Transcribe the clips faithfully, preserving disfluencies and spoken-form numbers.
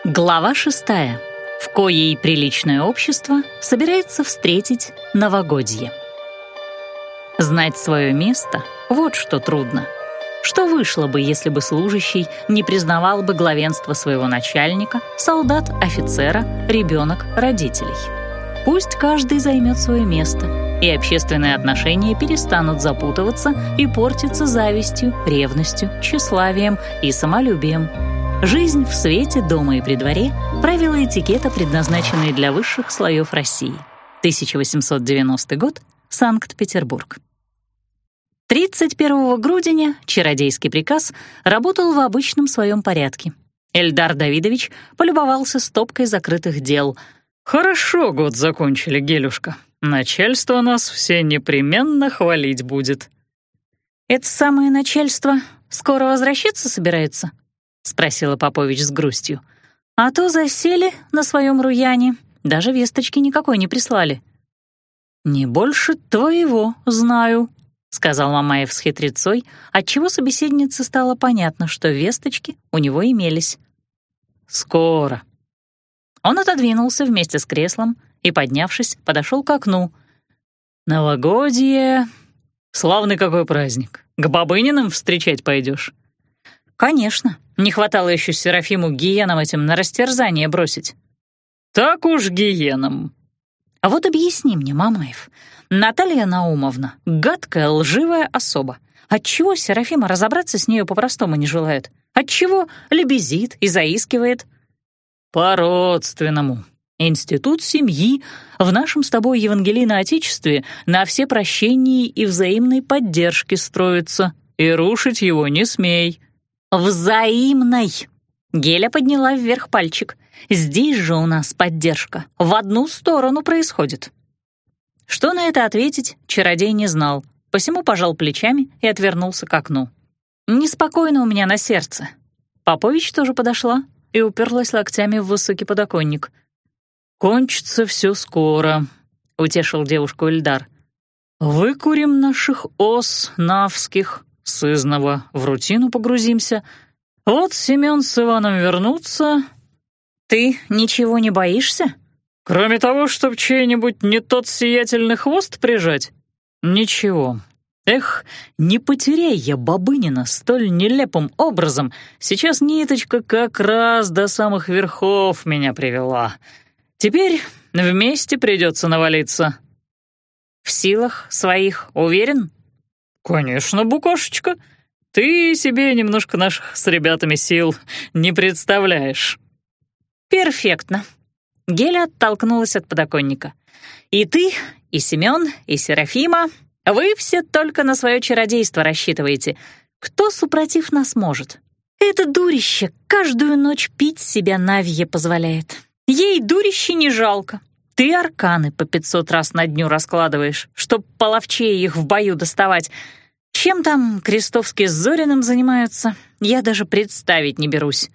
Глава шестая, в коей приличное общество собирается встретить новогодье. Знать свое место — вот что трудно. Что вышло бы, если бы служащий не признавал бы главенство своего начальника, солдат, офицера, ребенок, родителей? Пусть каждый займет свое место, и общественные отношения перестанут запутываться и портиться завистью, ревностью, тщеславием и самолюбием. Жизнь в свете, дома и при дворе — правила этикета, предназначенные для высших слоев России. тысяча восемьсот девяностый год, Санкт-Петербург. тридцать первого грудиня чародейский приказ работал в обычном своем порядке. Эльдар Давидович полюбовался стопкой закрытых дел. «Хорошо год закончили, Гелюшка. Начальство нас все непременно хвалить будет». «Это самое начальство скоро возвращаться собирается?» — спросила Попович с грустью. «А то засели на своем руяне, даже весточки никакой не прислали». «Не больше твоего знаю», — сказал Мамаев с хитрецой, отчего собеседнице стало понятно, что весточки у него имелись. «Скоро». Он отодвинулся вместе с креслом и, поднявшись, подошел к окну. «Новогодье... Славный какой праздник. К Бабыниным встречать пойдешь?» «Конечно. Не хватало еще Серафиму гиенам этим на растерзание бросить». «Так уж гиенам». «А вот объясни мне, Мамаев, Наталья Наумовна — гадкая, лживая особа. Отчего Серафима разобраться с нею по-простому не желает? Отчего лебезит и заискивает?» «По-родственному. Институт семьи в нашем с тобой Евангелийно-Отечестве на всепрощении и взаимной поддержке строится, и рушить его не смей». «Взаимной!» Геля подняла вверх пальчик. «Здесь же у нас поддержка. В одну сторону происходит». Что на это ответить, чародей не знал, посему пожал плечами и отвернулся к окну. «Неспокойно у меня на сердце». Попович тоже подошла и уперлась локтями в высокий подоконник. «Кончится все скоро», — утешил девушку Ильдар. «Выкурим наших ос навских, сызново в рутину погрузимся. Вот Семен с Иваном вернутся». «Ты ничего не боишься?» «Кроме того, чтоб чей-нибудь не тот сиятельный хвост прижать? Ничего. Эх, не потеряй я Бабынина столь нелепым образом. Сейчас ниточка как раз до самых верхов меня привела. Теперь вместе придется навалиться». «В силах своих уверен?» «Конечно, Букашечка. Ты себе немножко наших с ребятами сил не представляешь». «Перфектно». Геля оттолкнулась от подоконника. «И ты, и Семен, и Серафима, вы все только на свое чародейство рассчитываете. Кто супротив нас может? Это дурище каждую ночь пить себя навье позволяет. Ей дурище не жалко. Ты арканы по пятьсот раз на дню раскладываешь, чтоб половчее их в бою доставать. Чем там Крестовский с Зориным занимаются, я даже представить не берусь».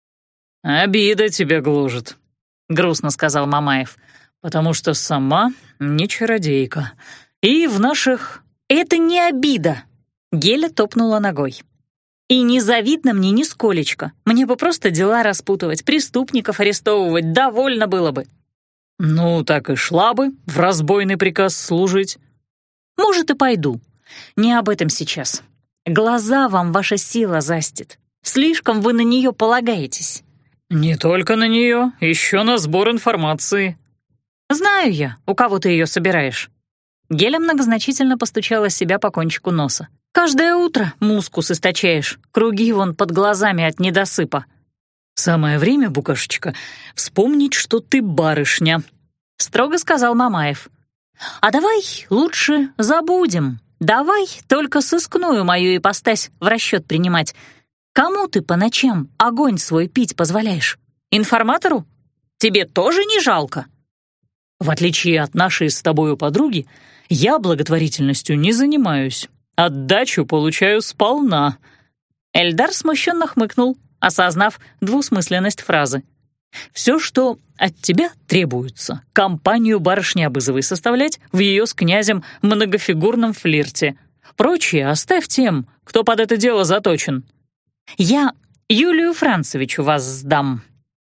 «Обида тебя гложет», — грустно сказал Мамаев, «потому что сама не чародейка. И в наших...» «Это не обида», — Геля топнула ногой. «И не завидно мне нисколечко. Мне бы просто дела распутывать, преступников арестовывать, довольно было бы». «Ну, так и шла бы в разбойный приказ служить». «Может, и пойду. Не об этом сейчас. Глаза вам ваша сила застит. Слишком вы на нее полагаетесь». «Не только на нее, еще на сбор информации». «Знаю я, у кого ты ее собираешь». Геля многозначительно постучала себя по кончику носа. «Каждое утро мускус источаешь, круги вон под глазами от недосыпа». «Самое время, Букашечка, вспомнить, что ты барышня», — строго сказал Мамаев. «А давай лучше забудем. Давай только сыскную мою ипостась в расчет принимать. Кому ты по ночам огонь свой пить позволяешь? Информатору? Тебе тоже не жалко?» «В отличие от нашей с тобою подруги, я благотворительностью не занимаюсь. Отдачу получаю сполна». Эльдар смущенно хмыкнул, осознав двусмысленность фразы. «Все, что от тебя требуется, компанию барышни Абызовой составлять в ее с князем многофигурном флирте. Прочее оставь тем, кто под это дело заточен». «Я Юлию Францевичу вас сдам».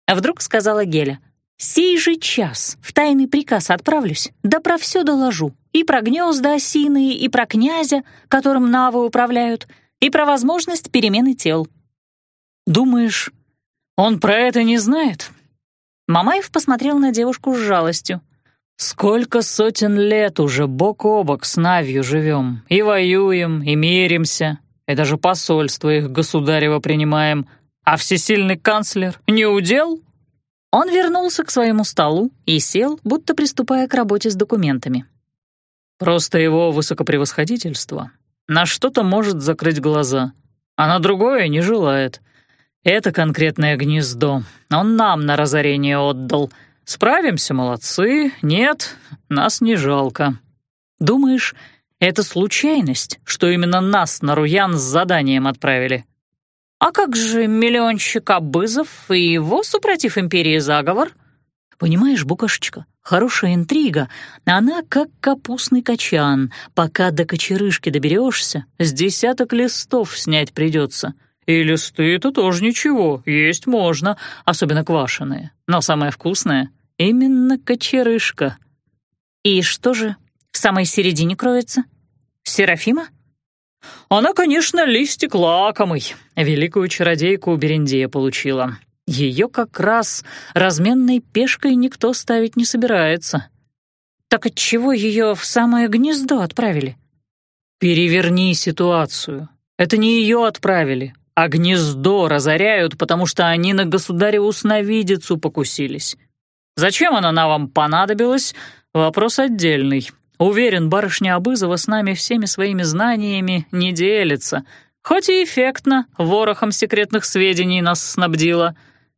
А вдруг сказала Геля. «Сей же час в тайный приказ отправлюсь, да про все доложу. И про гнезда осиные, и про князя, которым навы управляют, и про возможность перемены тел». «Думаешь, он про это не знает?» Мамаев посмотрел на девушку с жалостью. «Сколько сотен лет уже бок о бок с Навью живем, и воюем, и миримся, и даже посольство их государево принимаем, а всесильный канцлер не удел?» Он вернулся к своему столу и сел, будто приступая к работе с документами. «Просто его высокопревосходительство на что-то может закрыть глаза, а на другое не желает. Это конкретное гнездо он нам на разорение отдал. Справимся, молодцы, нет, нас не жалко. Думаешь, это случайность, что именно нас на Руян с заданием отправили?» «А как же миллионщик Абызов и его, супротив империи, заговор?» «Понимаешь, Букашечка, хорошая интрига, она как капустный качан. Пока до кочерышки доберешься, с десяток листов снять придется. И листы-то тоже ничего, есть можно, особенно квашеные. Но самое вкусное — именно кочерышка». «И что же в самой середине кроется? Серафима?» «Она, конечно, листик лакомый. Великую чародейку Берендея получила. Ее как раз разменной пешкой никто ставить не собирается». «Так отчего ее в самое гнездо отправили?» «Переверни ситуацию. Это не ее отправили, а гнездо разоряют, потому что они на государеву сновидицу покусились. Зачем она на вам понадобилась? Вопрос отдельный. Уверен, барышня Абызова с нами всеми своими знаниями не делится, хоть и эффектно ворохом секретных сведений нас снабдила».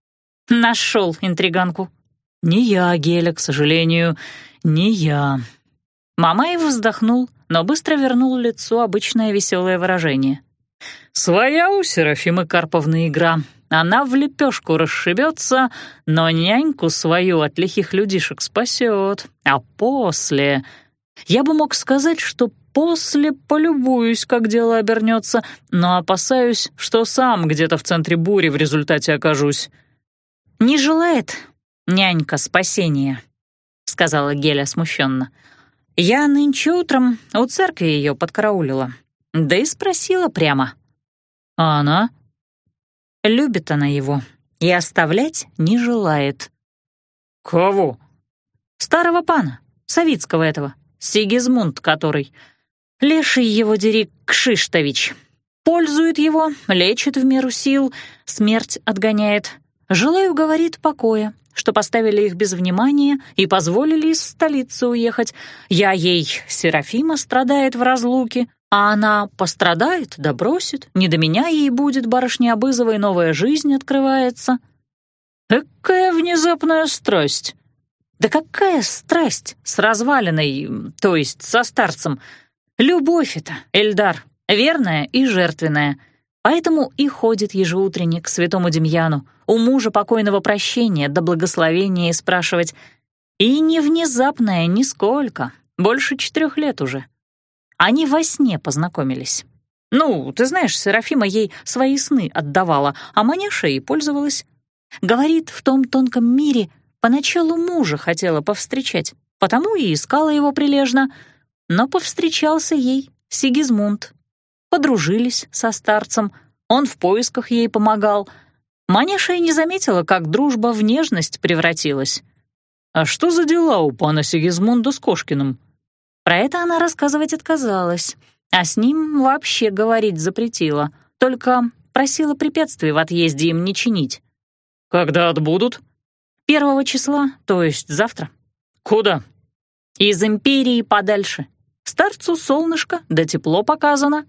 «Нашел интриганку». «Не я, Геля, к сожалению, не я». Мамаев вздохнул, но быстро вернул лицу обычное веселое выражение. «Своя у Серафимы Карповны игра. Она в лепешку расшибется, но няньку свою от лихих людишек спасет. А после... Я бы мог сказать, что после полюбуюсь, как дело обернется, но опасаюсь, что сам где-то в центре бури в результате окажусь». «Не желает нянька спасения», — сказала Геля смущенно. «Я нынче утром у церкви ее подкараулила, да и спросила прямо». «А она?» «Любит она его и оставлять не желает». «Кого?» «Старого пана, Савицкого этого, Сигизмунд который. Леший его дери Кшиштович. Пользует его, лечит в меру сил, смерть отгоняет. Желаю, говорит, покоя, что поставили их без внимания и позволили из столицы уехать. Я ей, Серафима, страдает в разлуке, а она пострадает да бросит. Не до меня ей будет, барышня Абызовой, новая жизнь открывается». «Какая внезапная страсть!» «Да какая страсть с развалиной, то есть со старцем? Любовь это, Эльдар, верная и жертвенная. Поэтому и ходит ежеутренне к святому Демьяну, у мужа покойного прощения да благословения спрашивать. И не внезапная нисколько, больше четырех лет уже. Они во сне познакомились. Ну, ты знаешь, Серафима ей свои сны отдавала, а Маняша и пользовалась. Говорит, в том тонком мире поначалу мужа хотела повстречать, потому и искала его прилежно, но повстречался ей Сигизмунд. Подружились со старцем, он в поисках ей помогал. Маняша и не заметила, как дружба в нежность превратилась. «А что за дела у пана Сигизмунда с Кошкиным?» Про это она рассказывать отказалась, а с ним вообще говорить запретила, только просила препятствий в отъезде им не чинить. «Когда отбудут?» «Первого числа, то есть завтра». «Куда?» «Из империи подальше. Старцу солнышко, да тепло показано».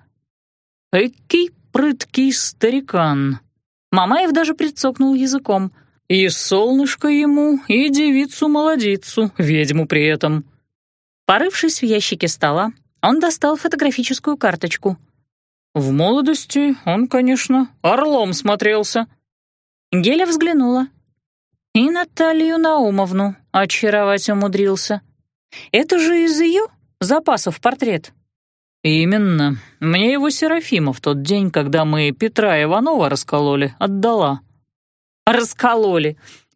«Экий прыткий старикан». Мамаев даже прицокнул языком. «И солнышко ему, и девицу-молодицу, ведьму при этом». Порывшись в ящике стола, он достал фотографическую карточку. «В молодости он, конечно, орлом смотрелся». Геля взглянула. И Наталью Наумовну очаровать умудрился. Это же из ее запасов портрет. «Именно. Мне его Серафима в тот день, когда мы Петра Иванова раскололи, отдала». «Раскололи.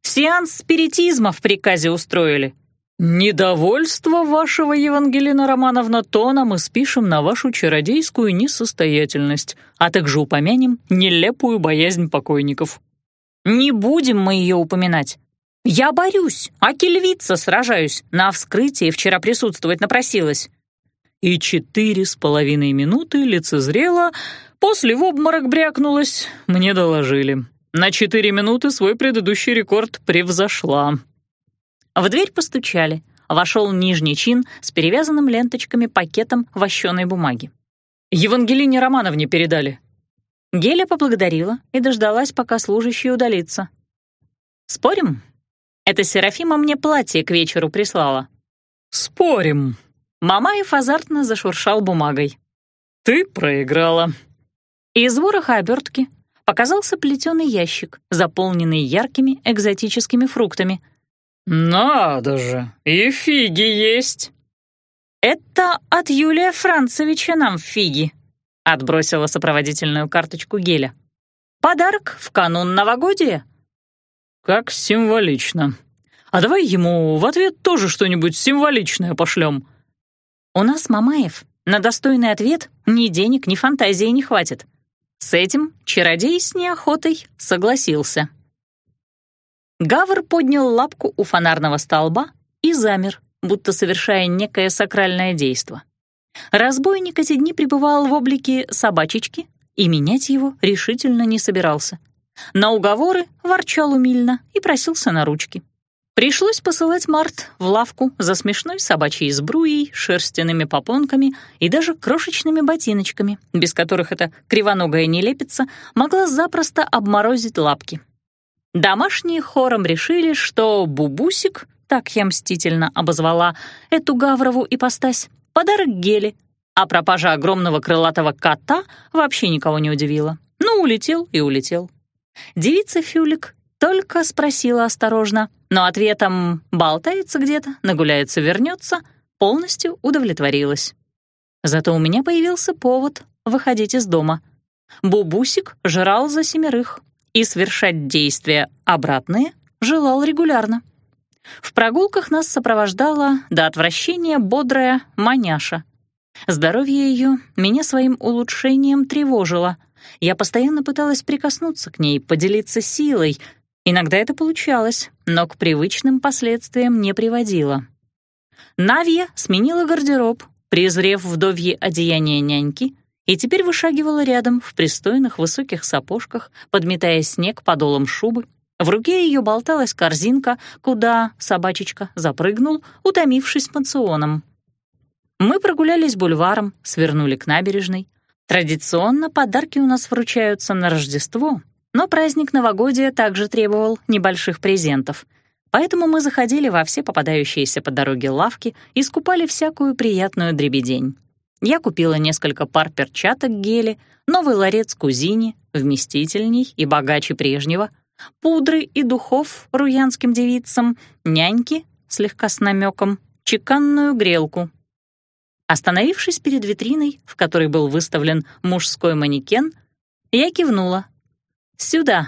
Сеанс спиритизма в приказе устроили». «Недовольство вашего, Евангелина Романовна, тона мы спишем на вашу чародейскую несостоятельность, а также упомянем нелепую боязнь покойников». «Не будем мы ее упоминать. Я борюсь, аки львица сражаюсь, на вскрытии вчера присутствовать напросилась». И четыре с половиной минуты лицезрела, после в обморок брякнулась, мне доложили. На четыре минуты свой предыдущий рекорд превзошла. В дверь постучали. Вошел нижний чин с перевязанным ленточками пакетом вощеной бумаги. «Евангелине Романовне передали». Геля поблагодарила и дождалась, пока служащий удалится. «Спорим? Это Серафима мне платье к вечеру прислала». «Спорим». Мамаев азартно зашуршал бумагой. «Ты проиграла». Из вороха обертки показался плетеный ящик, заполненный яркими экзотическими фруктами. «Надо же, и фиги есть!» «Это от Юлия Францевича нам фиги», — отбросила сопроводительную карточку Геля. «Подарок в канун новогодия». «Как символично. А давай ему в ответ тоже что-нибудь символичное пошлем». «У нас, Мамаев, на достойный ответ ни денег, ни фантазии не хватит». С этим чародей с неохотой согласился. Гавр поднял лапку у фонарного столба и замер, будто совершая некое сакральное действо. Разбойник эти дни пребывал в облике собачечки и менять его решительно не собирался. На уговоры ворчал умильно и просился на ручки. Пришлось посылать Март в лавку за смешной собачьей сбруей, шерстяными попонками и даже крошечными ботиночками, без которых эта кривоногая нелепица могла запросто обморозить лапки. Домашние хором решили, что Бубусик, так я мстительно обозвала эту гаврову ипостась, подарок Геле, а пропажа огромного крылатого кота вообще никого не удивила. Ну, улетел и улетел. Девица Фюлик только спросила осторожно, но ответом «болтается где-то, нагуляется, вернется» полностью удовлетворилась. Зато у меня появился повод выходить из дома. Бубусик жрал за семерых и совершать действия обратные желал регулярно. В прогулках нас сопровождала до отвращения бодрая маняша. Здоровье ее меня своим улучшением тревожило. Я постоянно пыталась прикоснуться к ней, поделиться силой. Иногда это получалось, но к привычным последствиям не приводило. Навья сменила гардероб, презрев вдовье одеяние няньки, и теперь вышагивала рядом в пристойных высоких сапожках, подметая снег подолом шубы. В руке ее болталась корзинка, куда собачечка запрыгнул, утомившись пансионом. Мы прогулялись бульваром, свернули к набережной. Традиционно подарки у нас вручаются на Рождество, но праздник новогодия также требовал небольших презентов. Поэтому мы заходили во все попадающиеся по дороге лавки и скупали всякую приятную дребедень. Я купила несколько пар перчаток Геле, новый ларец кузине, вместительней и богаче прежнего, пудры и духов руянским девицам, няньки, слегка с намеком, чеканную грелку. Остановившись перед витриной, в которой был выставлен мужской манекен, я кивнула. «Сюда».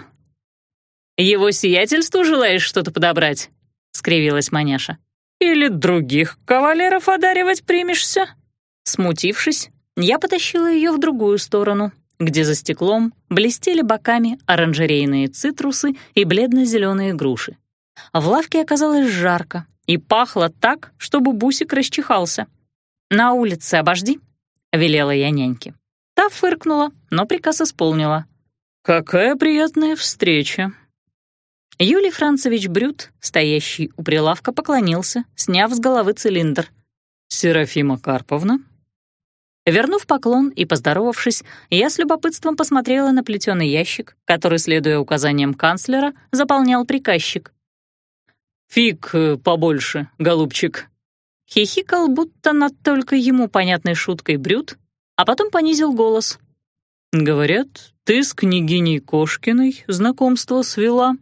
«Его сиятельству желаешь что-то подобрать?» — скривилась маняша. «Или других кавалеров одаривать примешься?» Смутившись, я потащила ее в другую сторону, где за стеклом блестели боками оранжерейные цитрусы и бледно-зеленые груши. В лавке оказалось жарко и пахло так, что Бубусик расчихался. «На улице обожди», — велела я няньке. Та фыркнула, но приказ исполнила. «Какая приятная встреча!» Юлий Францевич Брют, стоящий у прилавка, поклонился, сняв с головы цилиндр. «Серафима Карповна?» Вернув поклон и поздоровавшись, я с любопытством посмотрела на плетеный ящик, который, следуя указаниям канцлера, заполнял приказчик. «Фиг побольше, голубчик!» Хихикал, будто над только ему понятной шуткой Брют, а потом понизил голос. «Говорят, ты с княгиней Кошкиной знакомство свела?»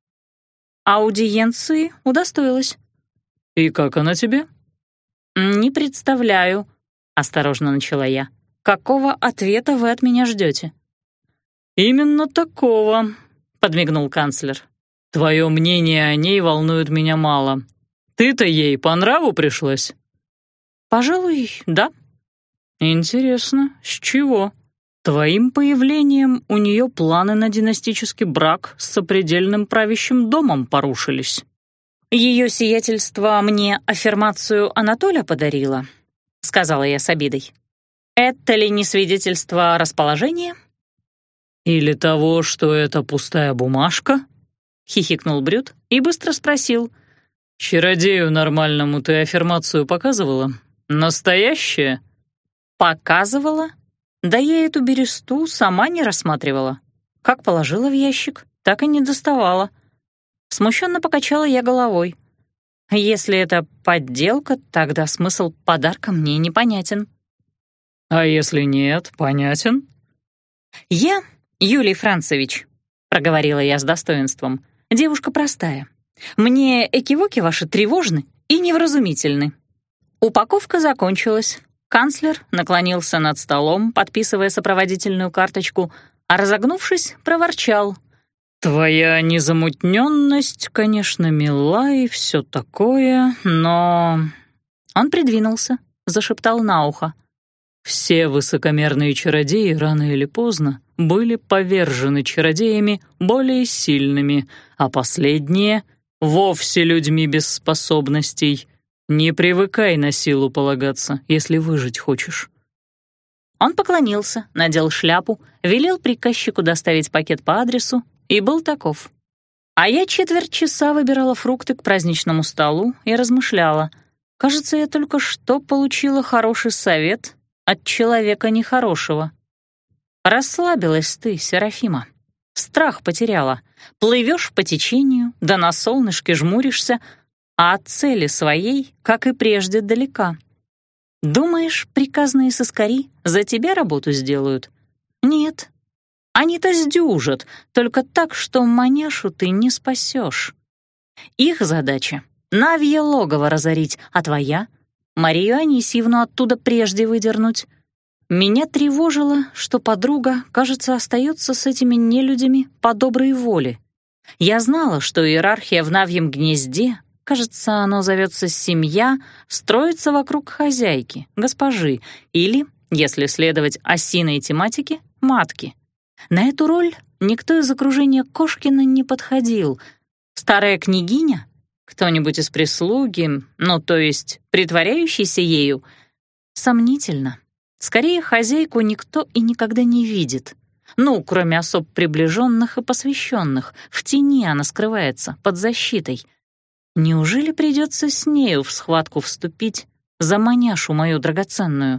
«Аудиенции удостоилась». «И как она тебе?» «Не представляю», — осторожно начала я. «Какого ответа вы от меня ждете?» «Именно такого», — подмигнул канцлер. Твое мнение о ней волнует меня мало. Ты-то ей по нраву пришлась?» «Пожалуй, да». «Интересно, с чего? Твоим появлением у нее планы на династический брак с сопредельным правящим домом порушились». «Ее сиятельство мне аффирмацию Анатоля подарило», — сказала я с обидой. «Это ли не свидетельство расположения?» «Или того, что это пустая бумажка?» — хихикнул Брют и быстро спросил. «Чародею нормальному ты аффирмацию показывала? Настоящая?» «Показывала? Да я эту бересту сама не рассматривала. Как положила в ящик, так и не доставала». Смущенно покачала я головой. «Если это подделка, тогда смысл подарка мне непонятен». «А если нет, понятен?» «Я, Юлий Францевич», — проговорила я с достоинством, — «девушка простая. Мне экивоки ваши тревожны и невразумительны». Упаковка закончилась. Канцлер наклонился над столом, подписывая сопроводительную карточку, а, разогнувшись, проворчал. «Твоя незамутненность, конечно, мила и все такое, но...» Он придвинулся, зашептал на ухо. «Все высокомерные чародеи рано или поздно были повержены чародеями более сильными, а последние — вовсе людьми без способностей. Не привыкай на силу полагаться, если выжить хочешь». Он поклонился, надел шляпу, велел приказчику доставить пакет по адресу и был таков. А я четверть часа выбирала фрукты к праздничному столу и размышляла. Кажется, я только что получила хороший совет от человека нехорошего. Расслабилась ты, Серафима. Страх потеряла. Плывешь по течению, да на солнышке жмуришься, а от цели своей, как и прежде, далека. Думаешь, приказные соскари за тебя работу сделают? Нет. Они-то сдюжат, только так, что маняшу ты не спасешь. Их задача — Навье логово разорить, а твоя — Марию Анисьевну оттуда прежде выдернуть. Меня тревожило, что подруга, кажется, остается с этими нелюдями по доброй воле. Я знала, что иерархия в Навьем гнезде, кажется, оно зовется семья, строится вокруг хозяйки, госпожи, или, если следовать осиной тематике, матки. На эту роль никто из окружения Кошкина не подходил. Старая княгиня? Кто-нибудь из прислуги, ну, то есть притворяющийся ею? Сомнительно. Скорее, хозяйку никто и никогда не видит. Ну, кроме особ приближенных и посвященных. В тени она скрывается, под защитой. Неужели придется с нею в схватку вступить за маняшу мою драгоценную?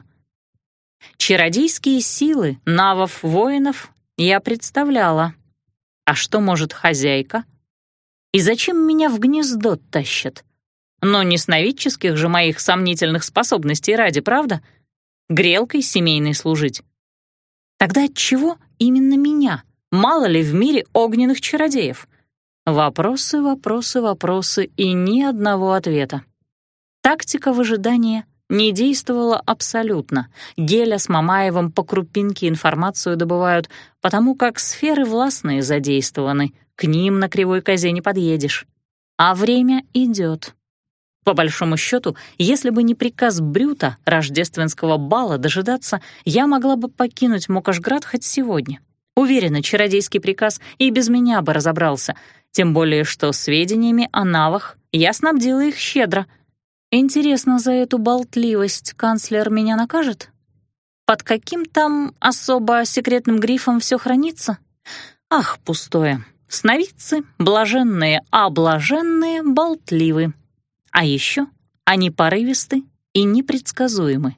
Чародейские силы навов-воинов я представляла. А что может хозяйка? И зачем меня в гнездо тащат? Но не сновидческих же моих сомнительных способностей ради, правда? Грелкой семейной служить. Тогда отчего именно меня? Мало ли в мире огненных чародеев? Вопросы, вопросы, вопросы и ни одного ответа. Тактика выжидания не действовала абсолютно. Геля с Мамаевым по крупинке информацию добывают, потому как сферы властные задействованы, к ним на кривой козе не подъедешь. А время идет. По большому счету, если бы не приказ Брюта рождественского бала дожидаться, я могла бы покинуть Мокошград хоть сегодня. Уверена, чародейский приказ и без меня бы разобрался, тем более что сведениями о навах я снабдила их щедро. Интересно, за эту болтливость канцлер меня накажет? Под каким там особо секретным грифом все хранится? Ах, пустое. Сновидцы, блаженные, а блаженные болтливы. А еще они порывисты и непредсказуемы.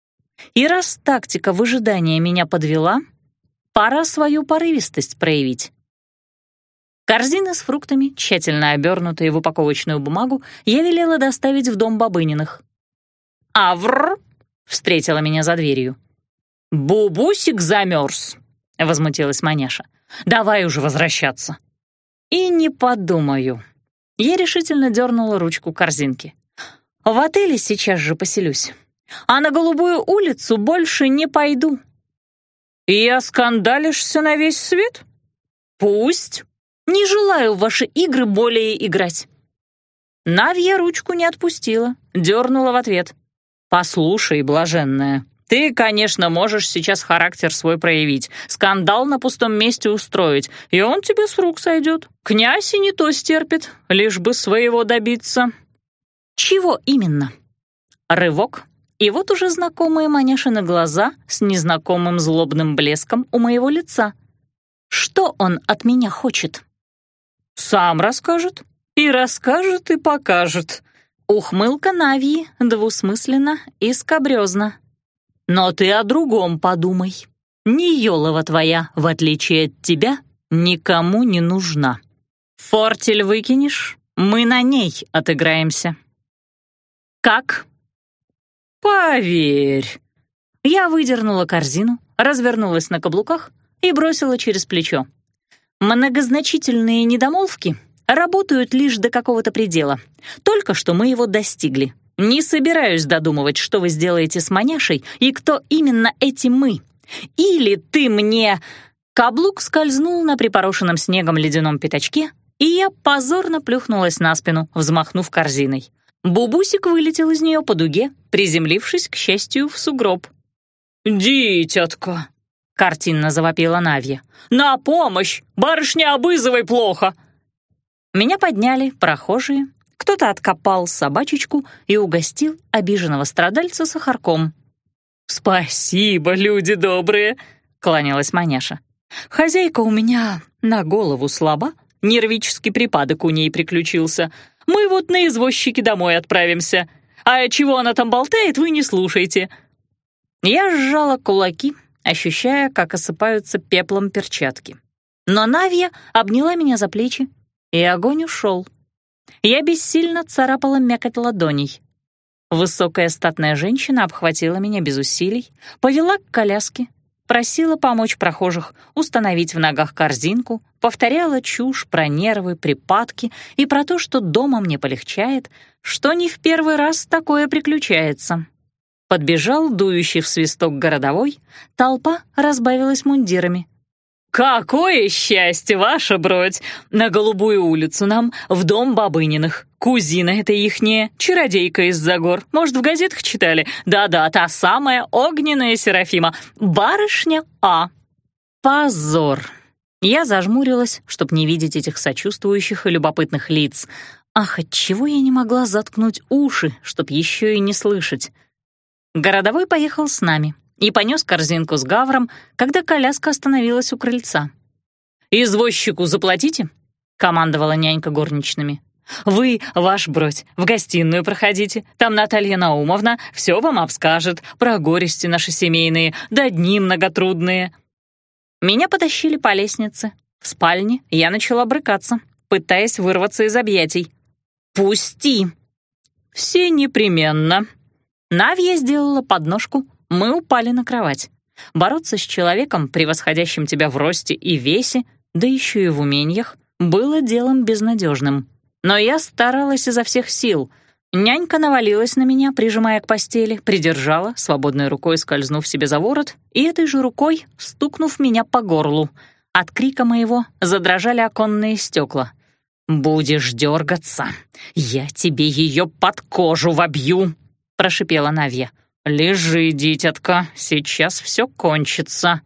И раз тактика выжидания меня подвела, пора свою порывистость проявить. Корзины с фруктами, тщательно обернутые в упаковочную бумагу, я велела доставить в дом Бабыниных. «Авр!» — встретила меня за дверью. «Бубусик замерз!» — возмутилась Маняша. «Давай уже возвращаться!» «И не подумаю!» Я решительно дернула ручку корзинки. «В отеле сейчас же поселюсь, а на Голубую улицу больше не пойду». «И оскандалишься на весь свет? Пусть!» Не желаю в ваши игры более играть». Навья ручку не отпустила, дернула в ответ. «Послушай, блаженная, ты, конечно, можешь сейчас характер свой проявить, скандал на пустом месте устроить, и он тебе с рук сойдет. Князь и не то стерпит, лишь бы своего добиться». «Чего именно?» Рывок, и вот уже знакомые Маняшины глаза с незнакомым злобным блеском у моего лица. «Что он от меня хочет?» «Сам расскажет. И расскажет, и покажет». Ухмылка Навьи двусмысленно и скабрёзно. «Но ты о другом подумай. Неёлова твоя, в отличие от тебя, никому не нужна. Фортель выкинешь, мы на ней отыграемся». «Как?» «Поверь». Я выдернула корзину, развернулась на каблуках и бросила через плечо. «Многозначительные недомолвки работают лишь до какого-то предела. Только что мы его достигли. Не собираюсь додумывать, что вы сделаете с Маняшей и кто именно эти мы. Или ты мне...» Каблук скользнул на припорошенном снегом ледяном пятачке, и я позорно плюхнулась на спину, взмахнув корзиной. Бубусик вылетел из нее по дуге, приземлившись, к счастью, в сугроб. «Дитятка!» — картинно завопила Навья. «На помощь! Барышня Обызовой плохо!» Меня подняли прохожие, кто-то откопал собачечку и угостил обиженного страдальца сахарком. «Спасибо, люди добрые!» — кланялась Маняша. «Хозяйка у меня на голову слаба, нервический припадок у ней приключился. Мы вот на извозчике домой отправимся. А чего она там болтает, вы не слушайте». Я сжала кулаки, ощущая, как осыпаются пеплом перчатки. Но Навья обняла меня за плечи, и огонь ушел. Я бессильно царапала мякоть ладоней. Высокая статная женщина обхватила меня без усилий, повела к коляске, просила помочь прохожих установить в ногах корзинку, повторяла чушь про нервы, припадки и про то, что дома мне полегчает, что не в первый раз такое приключается. Подбежал дующий в свисток городовой, толпа разбавилась мундирами. «Какое счастье, ваша бродь! На Голубую улицу нам, в дом Бабыниных. Кузина это ихняя, чародейка из-за гор. Может, в газетах читали? Да-да, та самая огненная Серафима, барышня А». Позор! Я зажмурилась, чтоб не видеть этих сочувствующих и любопытных лиц. Ах, отчего я не могла заткнуть уши, чтоб еще и не слышать? Городовой поехал с нами и понес корзинку с гавром, когда коляска остановилась у крыльца. «Извозчику заплатите?» — командовала нянька горничными. «Вы, ваш бродь, в гостиную проходите, там Наталья Наумовна все вам обскажет про горести наши семейные, да дни многотрудные». Меня потащили по лестнице. В спальне я начала брыкаться, пытаясь вырваться из объятий. «Пусти!» «Все непременно». Навья сделала подножку, мы упали на кровать. Бороться с человеком, превосходящим тебя в росте и весе, да еще и в умениях, было делом безнадежным. Но я старалась изо всех сил. Нянька навалилась на меня, прижимая к постели, придержала, свободной рукой скользнув себе за ворот, и этой же рукой стукнув меня по горлу. От крика моего задрожали оконные стекла. «Будешь дергаться, я тебе ее под кожу вобью!» — прошипела Навья. «Лежи, дитятка, сейчас все кончится».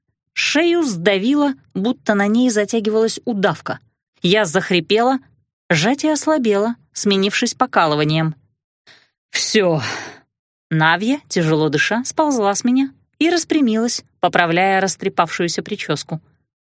Шею сдавило, будто на ней затягивалась удавка. Я захрипела, сжатие ослабело, сменившись покалыванием. «Все». Навья, тяжело дыша, сползла с меня и распрямилась, поправляя растрепавшуюся прическу.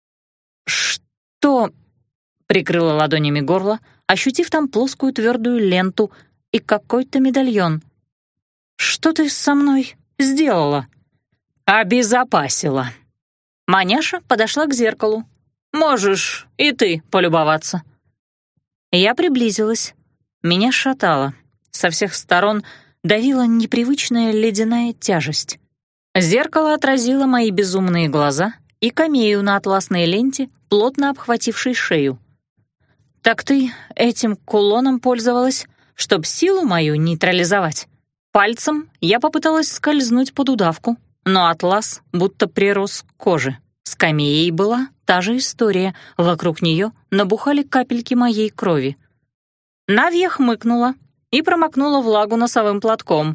«Что?» — прикрыла ладонями горло, ощутив там плоскую твердую ленту и какой-то медальон. «Что ты со мной сделала?» «Обезопасила». Маняша подошла к зеркалу. «Можешь и ты полюбоваться». Я приблизилась. Меня шатало. Со всех сторон давила непривычная ледяная тяжесть. Зеркало отразило мои безумные глаза и камею на атласной ленте, плотно обхватившей шею. «Так ты этим кулоном пользовалась, чтоб силу мою нейтрализовать?» Пальцем я попыталась скользнуть под удавку, но атлас будто прирос к коже. Скамеей была та же история, вокруг нее набухали капельки моей крови. Навья хмыкнула и промокнула влагу носовым платком.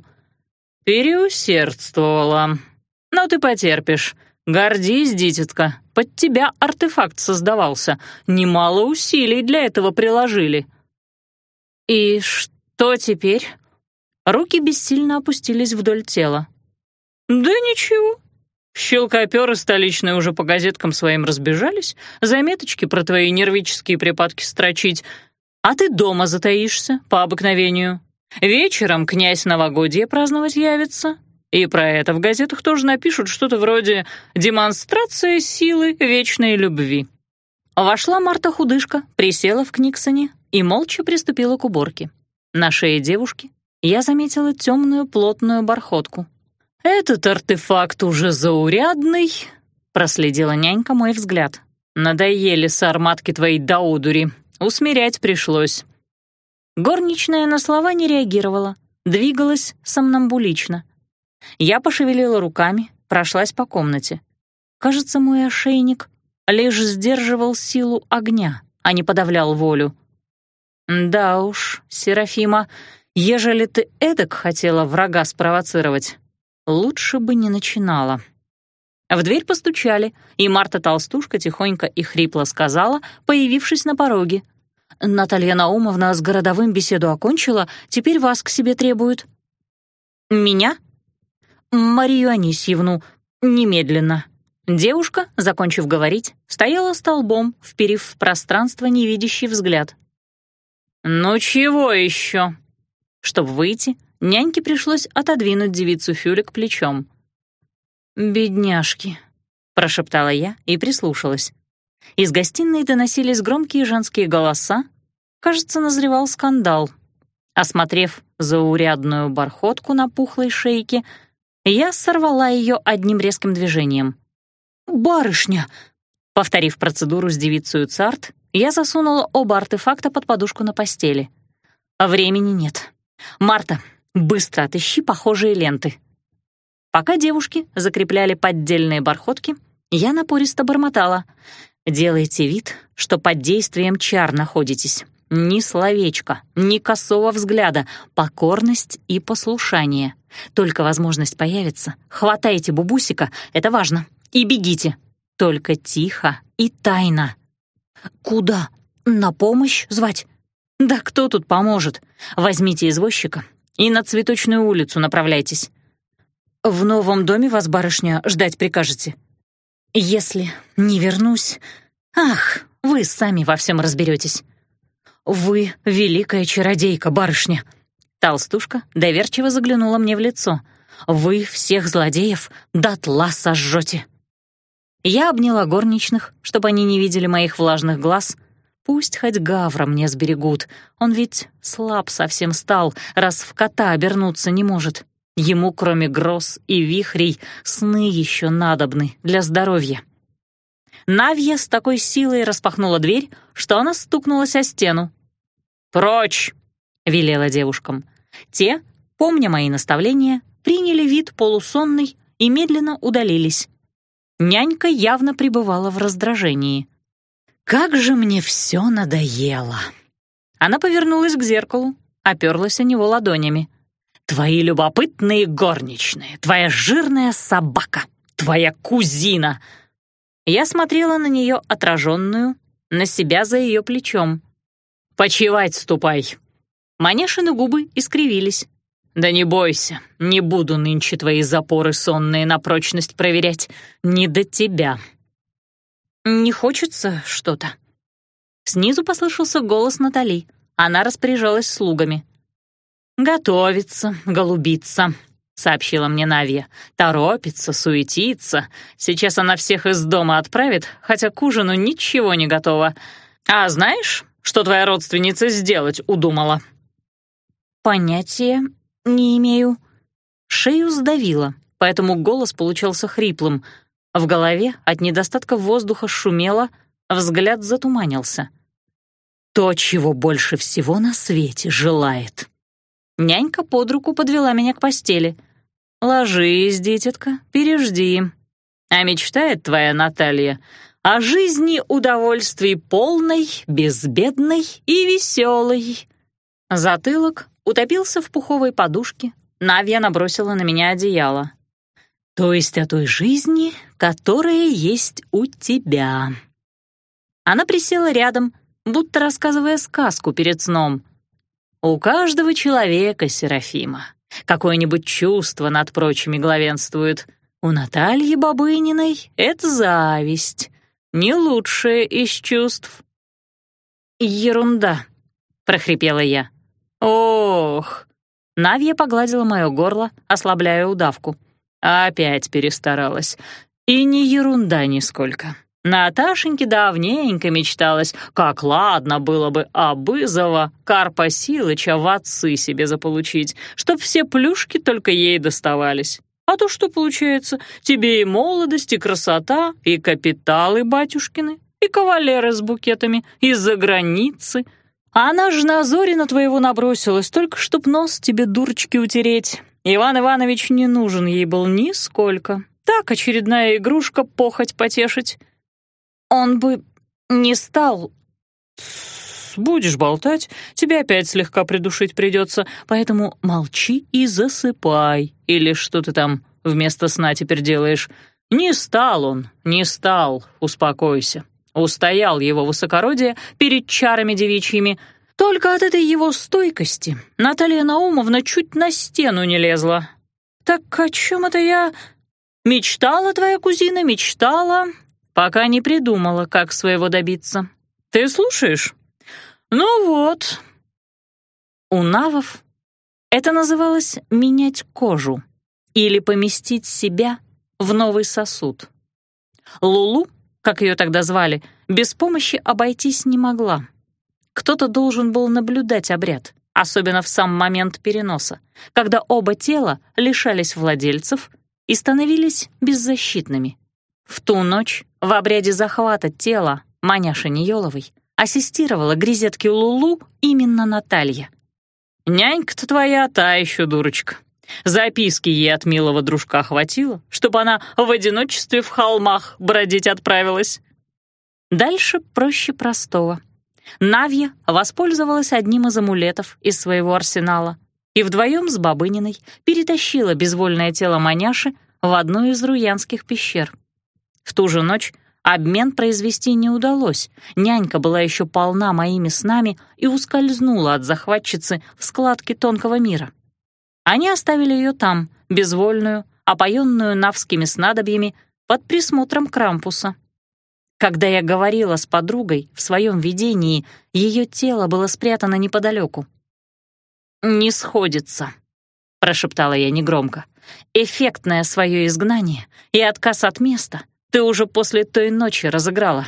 «Переусердствовала. Но ты потерпишь. Гордись, дитятка, под тебя артефакт создавался. Немало усилий для этого приложили». «И что теперь?» Руки бессильно опустились вдоль тела. «Да ничего. Щелкоперы столичные уже по газеткам своим разбежались, заметочки про твои нервические припадки строчить, а ты дома затаишься по обыкновению. Вечером князь новогодье праздновать явится, и про это в газетах тоже напишут что-то вроде «Демонстрация силы вечной любви». Вошла Марта-худышка, присела в Книксоне и молча приступила к уборке. На шее девушки я заметила темную плотную бархотку. «Этот артефакт уже заурядный», — проследила нянька мой взгляд. «Надоели сарматки твоей до одури. Усмирять пришлось». Горничная на слова не реагировала, двигалась сомнамбулично. Я пошевелила руками, прошлась по комнате. Кажется, мой ошейник лишь сдерживал силу огня, а не подавлял волю. «Да уж, Серафима, ежели ты эдак хотела врага спровоцировать, лучше бы не начинала». В дверь постучали, и Марта-толстушка тихонько и хрипло сказала, появившись на пороге: «Наталья Наумовна с городовым беседу окончила, теперь вас к себе требует». «Меня?» «Марию Анисьевну. Немедленно». Девушка, закончив говорить, стояла столбом, вперив в пространство невидящий взгляд. «Ну чего еще?» Чтобы выйти, няньке пришлось отодвинуть девицу Фюлек плечом. «Бедняжки», — прошептала я и прислушалась. Из гостиной доносились громкие женские голоса. Кажется, назревал скандал. Осмотрев заурядную бархотку на пухлой шейке, я сорвала ее одним резким движением. «Барышня!» Повторив процедуру с девицею Царт, я засунула оба артефакта под подушку на постели. «Времени нет. Марта, быстро отыщи похожие ленты». Пока девушки закрепляли поддельные бархотки, я напористо бормотала: «Делайте вид, что под действием чар находитесь. Ни словечка, ни косого взгляда, покорность и послушание. Только возможность появится, хватайте бубусика, это важно, и бегите. Только тихо и тайно». «Куда? На помощь звать?» «Да кто тут поможет? Возьмите извозчика и на Цветочную улицу направляйтесь». «В новом доме вас, барышня, ждать прикажете?» «Если не вернусь... Ах, вы сами во всем разберетесь». «Вы великая чародейка, барышня». Толстушка доверчиво заглянула мне в лицо. «Вы всех злодеев дотла сожжете». Я обняла горничных, чтобы они не видели моих влажных глаз. Пусть хоть Гавра мне сберегут. Он ведь слаб совсем стал, раз в кота обернуться не может. Ему, кроме гроз и вихрей, сны еще надобны для здоровья. Навья с такой силой распахнула дверь, что она стукнулась о стену. «Прочь!» — велела девушкам. Те, помня мои наставления, приняли вид полусонный и медленно удалились. Нянька явно пребывала в раздражении. «Как же мне все надоело!» Она повернулась к зеркалу, оперлась о него ладонями. «Твои любопытные горничные, твоя жирная собака, твоя кузина!» Я смотрела на нее отраженную, на себя за ее плечом. «Почивать ступай!» Манешины губы искривились. «Да не бойся, не буду нынче твои запоры сонные на прочность проверять. Не до тебя». «Не хочется что-то?» Снизу послышался голос Натали. Она распоряжалась слугами. «Готовится, голубица», — сообщила мне Навья. «Торопится, суетится. Сейчас она всех из дома отправит, хотя к ужину ничего не готово. А знаешь, что твоя родственница сделать удумала?» «Понятия не имею». Шею сдавило, поэтому голос получался хриплым. В голове от недостатка воздуха шумело, взгляд затуманился. «То, чего больше всего на свете желает». Нянька под руку подвела меня к постели. «Ложись, дитятка, пережди». А мечтает твоя Наталья о жизни удовольствий полной, безбедной и веселой». Затылок утопился в пуховой подушке, Навья набросила на меня одеяло. «То есть о той жизни, которая есть у тебя». Она присела рядом, будто рассказывая сказку перед сном. «У каждого человека, Серафима, какое-нибудь чувство над прочими главенствует. У Натальи Бабыниной это зависть, не лучшее из чувств». «Ерунда», — прохрипела я. «Ох!» — Навья погладила мое горло, ослабляя удавку. Опять перестаралась. И не ерунда нисколько. Наташеньке давненько мечталось, как ладно было бы Абызова Карпа Силыча в отцы себе заполучить, чтоб все плюшки только ей доставались. А то что получается? Тебе и молодость, и красота, и капиталы батюшкины, и кавалеры с букетами из-за границы. А она ж на Зорина твоего набросилась, только чтоб нос тебе, дурочки, утереть. Иван Иванович не нужен ей был нисколько. Так, очередная игрушка похоть потешить. Он бы не стал... Будешь болтать, тебя опять слегка придушить придется, поэтому молчи и засыпай. Или что ты там вместо сна теперь делаешь? Не стал он, не стал, успокойся. Устоял его высокородие перед чарами девичьими. Только от этой его стойкости Наталья Наумовна чуть на стену не лезла. Так о чем это я? Мечтала твоя кузина, мечтала, пока не придумала, как своего добиться. Ты слушаешь? Ну вот. У навов это называлось менять кожу или поместить себя в новый сосуд. Лулу, как ее тогда звали, без помощи обойтись не могла. Кто-то должен был наблюдать обряд, особенно в сам момент переноса, когда оба тела лишались владельцев и становились беззащитными. В ту ночь в обряде захвата тела Маняши Ниеловой ассистировала грезетке Лулу именно Наталья. «Нянька-то твоя та еще дурочка. Записки ей от милого дружка хватило, чтобы она в одиночестве в холмах бродить отправилась». Дальше проще простого. Навья воспользовалась одним из амулетов из своего арсенала и вдвоем с Бабыниной перетащила безвольное тело Маняши в одну из руянских пещер. В ту же ночь обмен произвести не удалось, нянька была еще полна моими снами и ускользнула от захватчицы в складке тонкого мира. Они оставили ее там, безвольную, опоенную навскими снадобьями, под присмотром Крампуса. Когда я говорила с подругой в своем видении, ее тело было спрятано неподалеку. «Не сходится», — прошептала я негромко. «Эффектное свое изгнание и отказ от места ты уже после той ночи разыграла».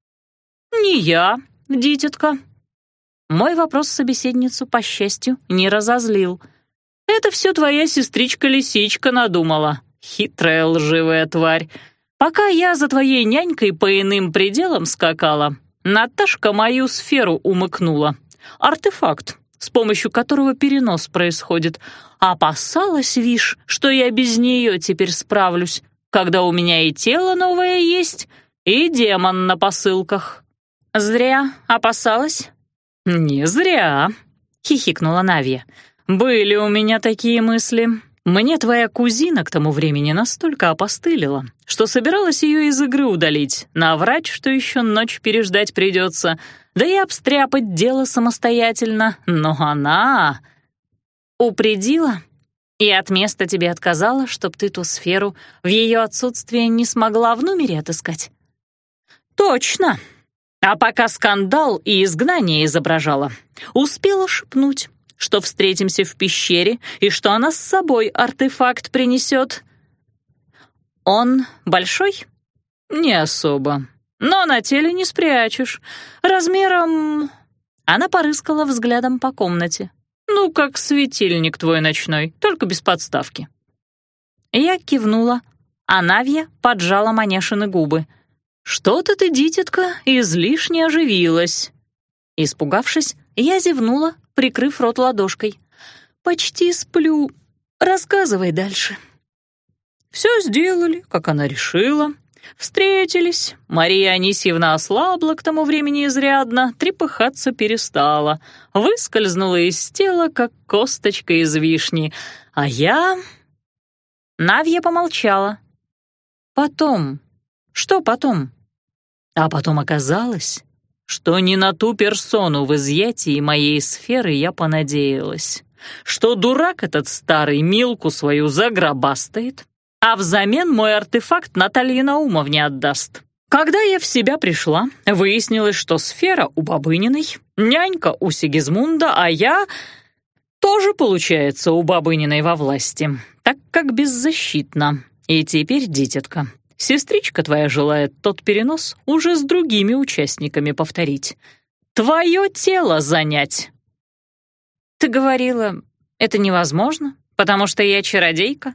«Не я, дитятка». Мой вопрос собеседницу, по счастью, не разозлил. «Это все твоя сестричка-лисичка надумала, хитрая лживая тварь. Пока я за твоей нянькой по иным пределам скакала, Наташка мою сферу умыкнула. Артефакт, с помощью которого перенос происходит. Опасалась, вишь, что я без нее теперь справлюсь, когда у меня и тело новое есть, и демон на посылках». «Зря опасалась?» «Не зря», — хихикнула Навья. «Были у меня такие мысли. Мне твоя кузина к тому времени настолько опостылила, что собиралась ее из игры удалить, наврать, что еще ночь переждать придется, да и обстряпать дело самостоятельно. Но она упредила и от места тебе отказала, чтоб ты ту сферу в ее отсутствие не смогла в номере отыскать». «Точно. А пока скандал и изгнание изображала, успела шепнуть, что встретимся в пещере и что она с собой артефакт принесет». «Он большой?» «Не особо. Но на теле не спрячешь. Размером...» Она порыскала взглядом по комнате. «Ну, как светильник твой ночной, только без подставки». Я кивнула, а Навья поджала Маняшины губы. «Что-то ты, дитятка, излишне оживилась». Испугавшись, я зевнула, прикрыв рот ладошкой. «Почти сплю. Рассказывай дальше». Все сделали, как она решила. Встретились. Мария Анисьевна ослабла к тому времени изрядно, трепыхаться перестала, выскользнула из тела, как косточка из вишни. А я... Навья помолчала. Потом... Что потом? А потом оказалось, что не на ту персону в изъятии моей сферы я понадеялась, что дурак этот старый Милку свою загробастает, а взамен мой артефакт Наталье Наумовне отдаст. Когда я в себя пришла, выяснилось, что сфера у Бабыниной, нянька у Сигизмунда, а я тоже, получается, у Бабыниной во власти, так как беззащитна. И теперь, дитятка, сестричка твоя желает тот перенос уже с другими участниками повторить. Твое тело занять. Ты говорила, это невозможно, потому что я чародейка?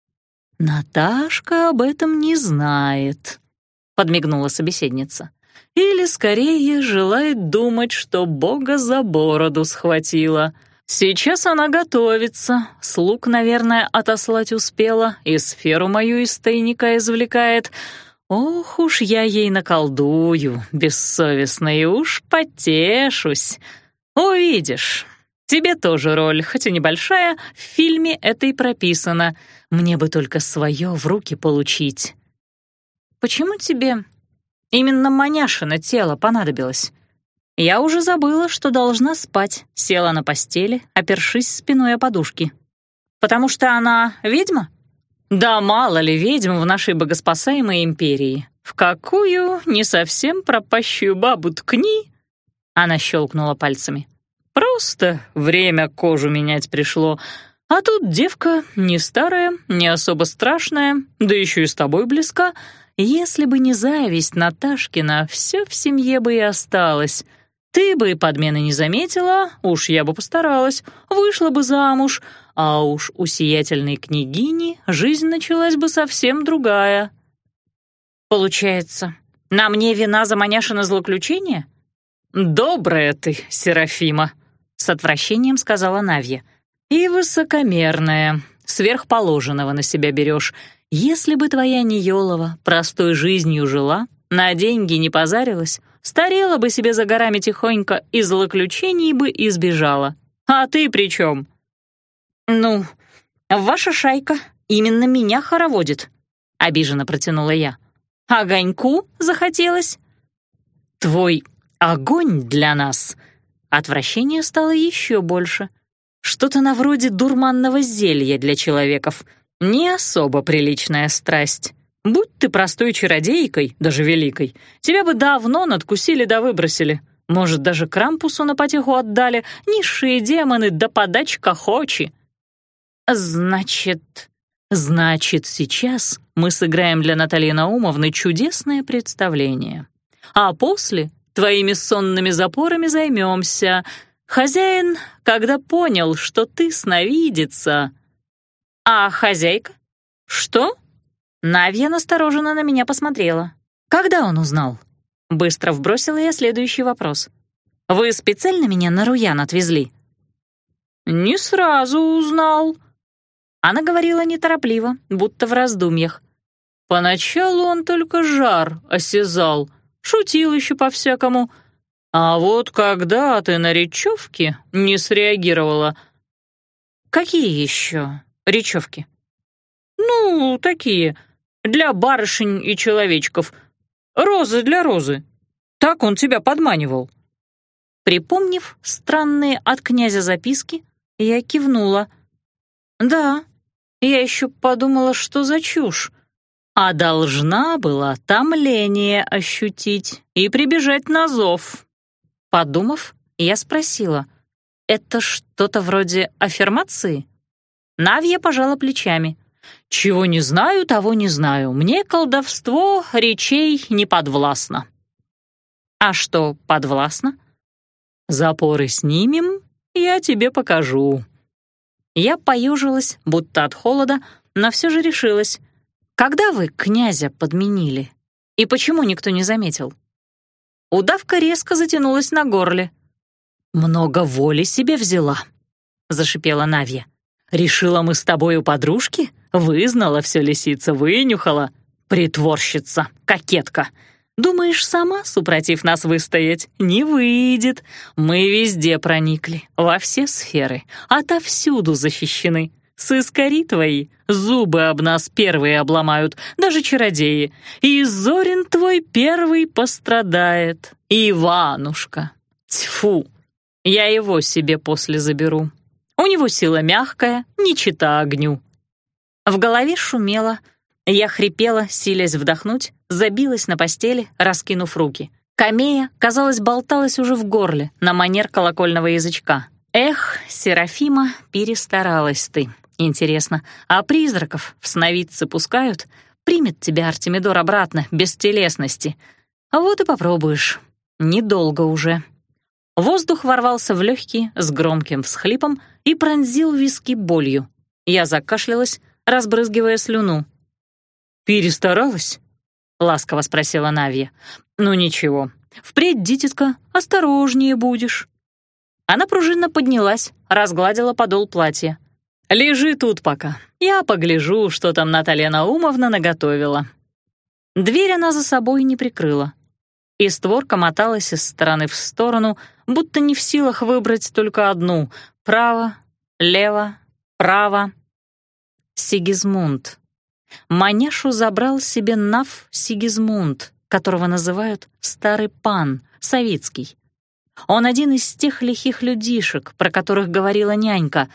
«Наташка об этом не знает», — подмигнула собеседница. «Или, скорее, желает думать, что Бога за бороду схватила. Сейчас она готовится, слуг, наверное, отослать успела, и сферу мою из тайника извлекает. Ох уж я ей наколдую, бессовестно, и уж потешусь. Увидишь». Тебе тоже роль, хоть и небольшая, в фильме это и прописано. Мне бы только свое в руки получить. Почему тебе именно маняшино тело понадобилось? Я уже забыла, что должна спать, села на постели, опершись спиной о подушки. Потому что она ведьма? Да мало ли ведьм в нашей богоспасаемой империи. В какую не совсем пропащую бабу ткни? Она щелкнула пальцами. Просто время кожу менять пришло. А тут девка не старая, не особо страшная, да еще и с тобой близка. Если бы не зависть Наташкина, все в семье бы и осталось. Ты бы подмены не заметила, уж я бы постаралась, вышла бы замуж, а уж у сиятельной княгини жизнь началась бы совсем другая. Получается, на мне вина за маняшино злоключение? Добрая ты, Серафима, — с отвращением сказала Навья. «И высокомерная, сверхположенного на себя берешь. Если бы твоя Ниёлова простой жизнью жила, на деньги не позарилась, старела бы себе за горами тихонько и злоключений бы избежала. А ты при чем?» «Ну, ваша шайка именно меня хороводит», — обиженно протянула я. «Огоньку захотелось?» «Твой огонь для нас...» Отвращение стало еще больше. Что-то на вроде дурманного зелья для человеков. Не особо приличная страсть. Будь ты простой чародейкой, даже великой, тебя бы давно надкусили да выбросили. Может, даже Крампусу на потеху отдали. Низшие демоны да подачка хочи. Значит... Значит, сейчас мы сыграем для Натальи Наумовны чудесное представление. А после... Твоими сонными запорами займемся. Хозяин, когда понял, что ты сновидица...» «А хозяйка? Что?» Навья настороженно на меня посмотрела. «Когда он узнал?» Быстро вбросила я следующий вопрос. «Вы специально меня на Руян отвезли?» «Не сразу узнал». Она говорила неторопливо, будто в раздумьях. «Поначалу он только жар осязал». Шутил еще по-всякому. А вот когда ты на речевке не среагировала... Какие еще речевки? Ну, такие, для барышень и человечков. Розы для розы. Так он тебя подманивал. Припомнив странные от князя записки, я кивнула. Да, я еще подумала, что за чушь. А должна была томление ощутить и прибежать на зов. Подумав, я спросила, это что-то вроде аффирмации? Навья пожала плечами. Чего не знаю, того не знаю. Мне колдовство речей не подвластно. А что подвластно? Запоры снимем, я тебе покажу. Я поюжилась, будто от холода, но все же решилась. Когда вы князя подменили? И почему никто не заметил? Удавка резко затянулась на горле. «Много воли себе взяла», — зашипела Навья. «Решила, мы с тобой у подружки? Вызнала все лисица, вынюхала. Притворщица, кокетка. Думаешь, сама, супротив нас выстоять? Не выйдет. Мы везде проникли, во все сферы, отовсюду защищены. Сыскари твои зубы об нас первые обломают, даже чародеи. И Зорин твой первый пострадает. Иванушка. Тьфу, я его себе после заберу. У него сила мягкая, не чета огню. В голове шумело, я хрипела, силясь вдохнуть, забилась на постели, раскинув руки. Камея, казалось, болталась уже в горле, на манер колокольного язычка. Эх, Серафима, перестаралась ты. Интересно, а призраков в сновидцы пускают? Примет тебя Артемидор обратно, без телесности. А вот и попробуешь. Недолго уже. Воздух ворвался в легкие с громким всхлипом и пронзил виски болью. Я закашлялась, разбрызгивая слюну. «Перестаралась?» — ласково спросила Навья. «Ну ничего, впредь, дитятка, осторожнее будешь». Она пружинно поднялась, разгладила подол платья. «Лежи тут пока, я погляжу, что там Наталья Наумовна наготовила». Дверь она за собой не прикрыла. И створка моталась из стороны в сторону, будто не в силах выбрать только одну — право, лево, право. Сигизмунд. Маняшу забрал себе Нав Сигизмунд, которого называют «старый пан», Савицкий. Он один из тех лихих людишек, про которых говорила нянька.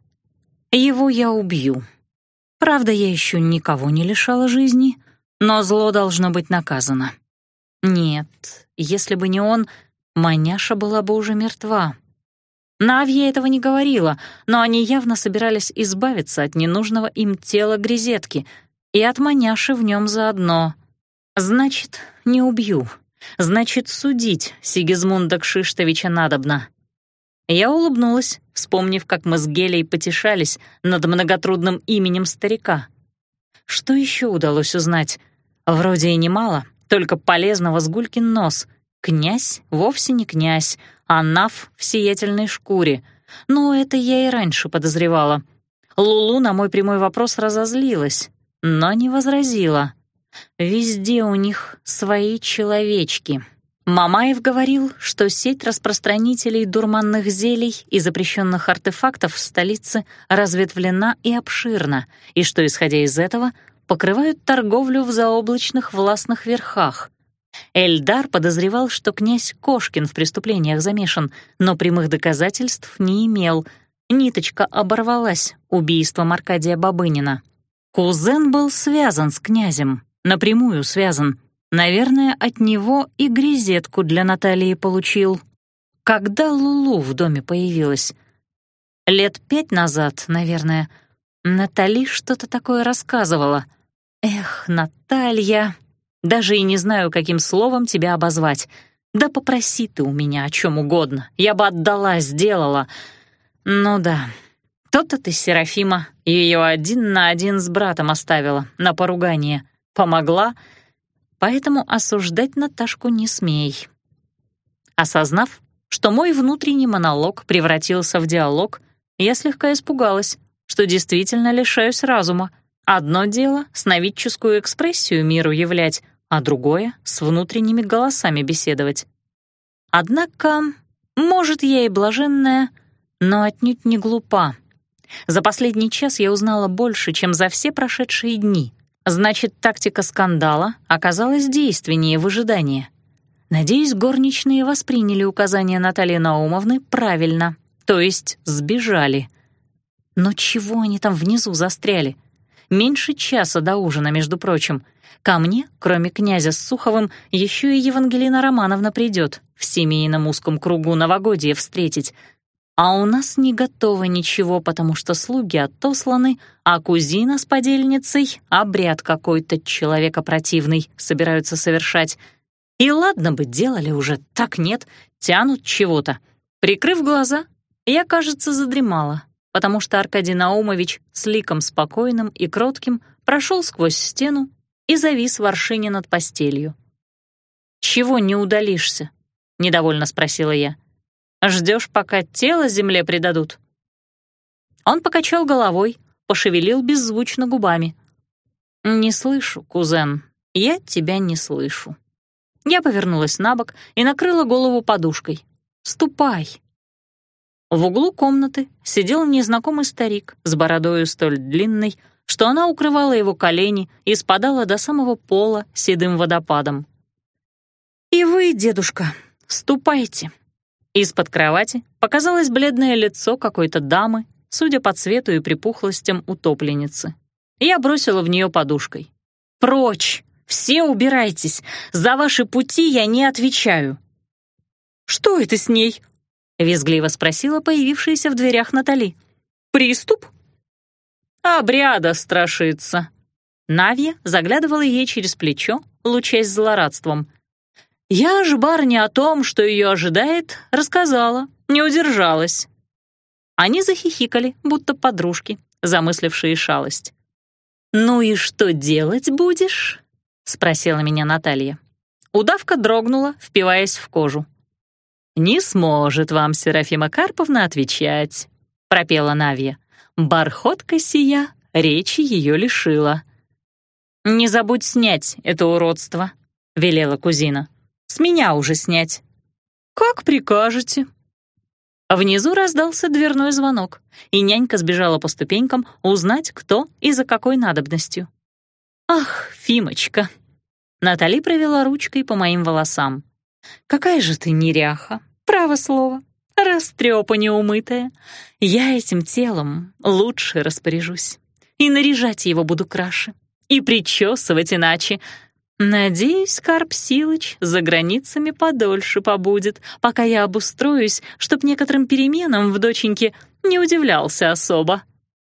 Его я убью. Правда, я еще никого не лишала жизни, но зло должно быть наказано. Нет, если бы не он, Маняша была бы уже мертва. Навья этого не говорила, но они явно собирались избавиться от ненужного им тела Грезетки и от Маняши в нем заодно. Значит, не убью. Значит, судить Сигизмунда Кшиштовича надобно. Я улыбнулась, вспомнив, как мы с Гелей потешались над многотрудным именем старика. Что еще удалось узнать? Вроде и немало, только полезного с Гулькин нос. Князь вовсе не князь, а Нав в сиятельной шкуре. Ну, это я и раньше подозревала. Лулу на мой прямой вопрос разозлилась, но не возразила. Везде у них свои человечки. Мамаев говорил, что сеть распространителей дурманных зелий и запрещенных артефактов в столице разветвлена и обширна, и что, исходя из этого, покрывают торговлю в заоблачных властных верхах. Эльдар подозревал, что князь Кошкин в преступлениях замешан, но прямых доказательств не имел. Ниточка оборвалась убийством Аркадия Бабынина. Кузен был связан с князем, напрямую связан. Наверное, от него и грезетку для Натальи получил. Когда Лулу в доме появилась? Лет пять назад, наверное. Натали что-то такое рассказывала. Эх, Наталья, даже и не знаю, каким словом тебя обозвать. Да попроси ты у меня о чем угодно, я бы отдала, сделала. Ну да, то-то ты, Серафима, ее один на один с братом оставила на поругание. Помогла, поэтому осуждать Наташку не смей. Осознав, что мой внутренний монолог превратился в диалог, я слегка испугалась, что действительно лишаюсь разума. Одно дело — сновидческую экспрессию миру являть, а другое — с внутренними голосами беседовать. Однако, может, я и блаженная, но отнюдь не глупа. За последний час я узнала больше, чем за все прошедшие дни. Значит, тактика скандала оказалась действеннее в ожидании. Надеюсь, горничные восприняли указания Натальи Наумовны правильно, то есть сбежали. Но чего они там внизу застряли? Меньше часа до ужина, между прочим. Ко мне, кроме князя с Суховым, еще и Евангелина Романовна придет в семейном узком кругу новогодье встретить. А у нас не готово ничего, потому что слуги отосланы, а кузина с подельницей обряд какой-то человекопротивный собираются совершать. И ладно бы делали уже, так нет, тянут чего-то. Прикрыв глаза, я, кажется, задремала, потому что Аркадий Наумович с ликом спокойным и кротким прошел сквозь стену и завис в аршине над постелью. «Чего не удалишься?» — недовольно спросила я. «Ждешь, пока тело земле предадут?» Он покачал головой, пошевелил беззвучно губами. «Не слышу, кузен, я тебя не слышу». Я повернулась на бок и накрыла голову подушкой. «Ступай». В углу комнаты сидел незнакомый старик с бородою столь длинной, что она укрывала его колени и спадала до самого пола седым водопадом. «И вы, дедушка, ступайте». Из-под кровати показалось бледное лицо какой-то дамы, судя по цвету и припухлостям утопленницы. Я бросила в нее подушкой. «Прочь! Все убирайтесь! За ваши пути я не отвечаю!» «Что это с ней?» — визгливо спросила появившаяся в дверях Натали. «Приступ?» «Обряда страшится». Навья заглядывала ей через плечо, лучась злорадством. «Я ж барыне о том, что ее ожидает, рассказала, не удержалась». Они захихикали, будто подружки, замыслившие шалость. «Ну и что делать будешь?» — спросила меня Наталья. Удавка дрогнула, впиваясь в кожу. «Не сможет вам Серафима Карповна отвечать», — пропела Навья. «Бархотка сия речи ее лишила». «Не забудь снять это уродство», — велела кузина. «С меня уже снять». «Как прикажете». Внизу раздался дверной звонок, и нянька сбежала по ступенькам узнать, кто и за какой надобностью. «Ах, Фимочка!» Натали провела ручкой по моим волосам. «Какая же ты неряха, право слово, растрёпа неумытая. Я этим телом лучше распоряжусь, и наряжать его буду краше, и причесывать иначе. Надеюсь, Карп Силыч за границами подольше побудет, пока я обустроюсь, чтоб некоторым переменам в доченьке не удивлялся особо.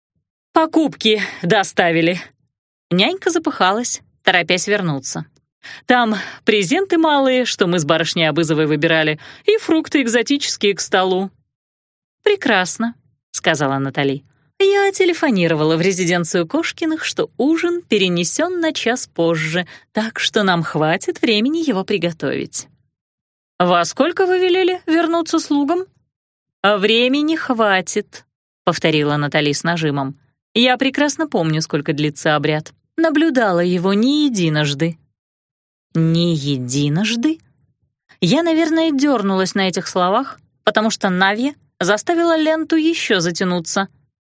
Покупки доставили». Нянька запыхалась, торопясь вернуться. «Там презенты малые, что мы с барышней Абызовой выбирали, и фрукты экзотические к столу». «Прекрасно», — сказала Натали. «Я телефонировала в резиденцию Кошкиных, что ужин перенесен на час позже, так что нам хватит времени его приготовить». «Во сколько вы велели вернуться слугам?» «Времени хватит», — повторила Натали с нажимом. «Я прекрасно помню, сколько длится обряд. Наблюдала его не единожды». «Не единожды?» Я, наверное, дернулась на этих словах, потому что Навья заставила ленту еще затянуться.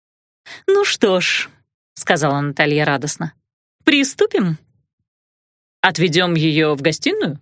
«Ну что ж», — сказала Наталья радостно, — «приступим?» «Отведем ее в гостиную?»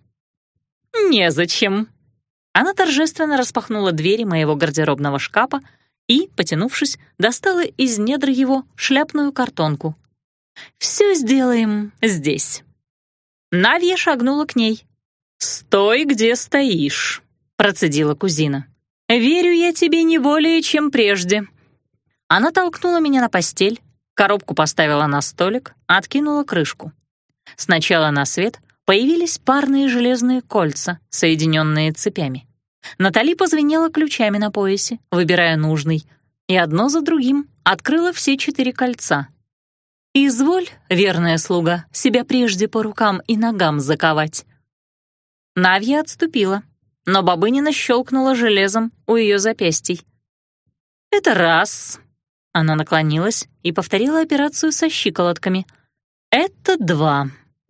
«Незачем». Она торжественно распахнула двери моего гардеробного шкафа и, потянувшись, достала из недр его шляпную картонку. «Все сделаем здесь». Навья шагнула к ней. «Стой, где стоишь», — процедила кузина. «Верю я тебе не более, чем прежде». Она толкнула меня на постель, коробку поставила на столик, откинула крышку. Сначала на свет появились парные железные кольца, соединенные цепями. Натали позвенела ключами на поясе, выбирая нужный, и одно за другим открыла все четыре кольца. «Изволь, верная слуга, себя прежде по рукам и ногам заковать». Навья отступила, но бабынина щелкнула железом у ее запястий. «Это раз». Она наклонилась и повторила операцию со щиколотками. «Это два».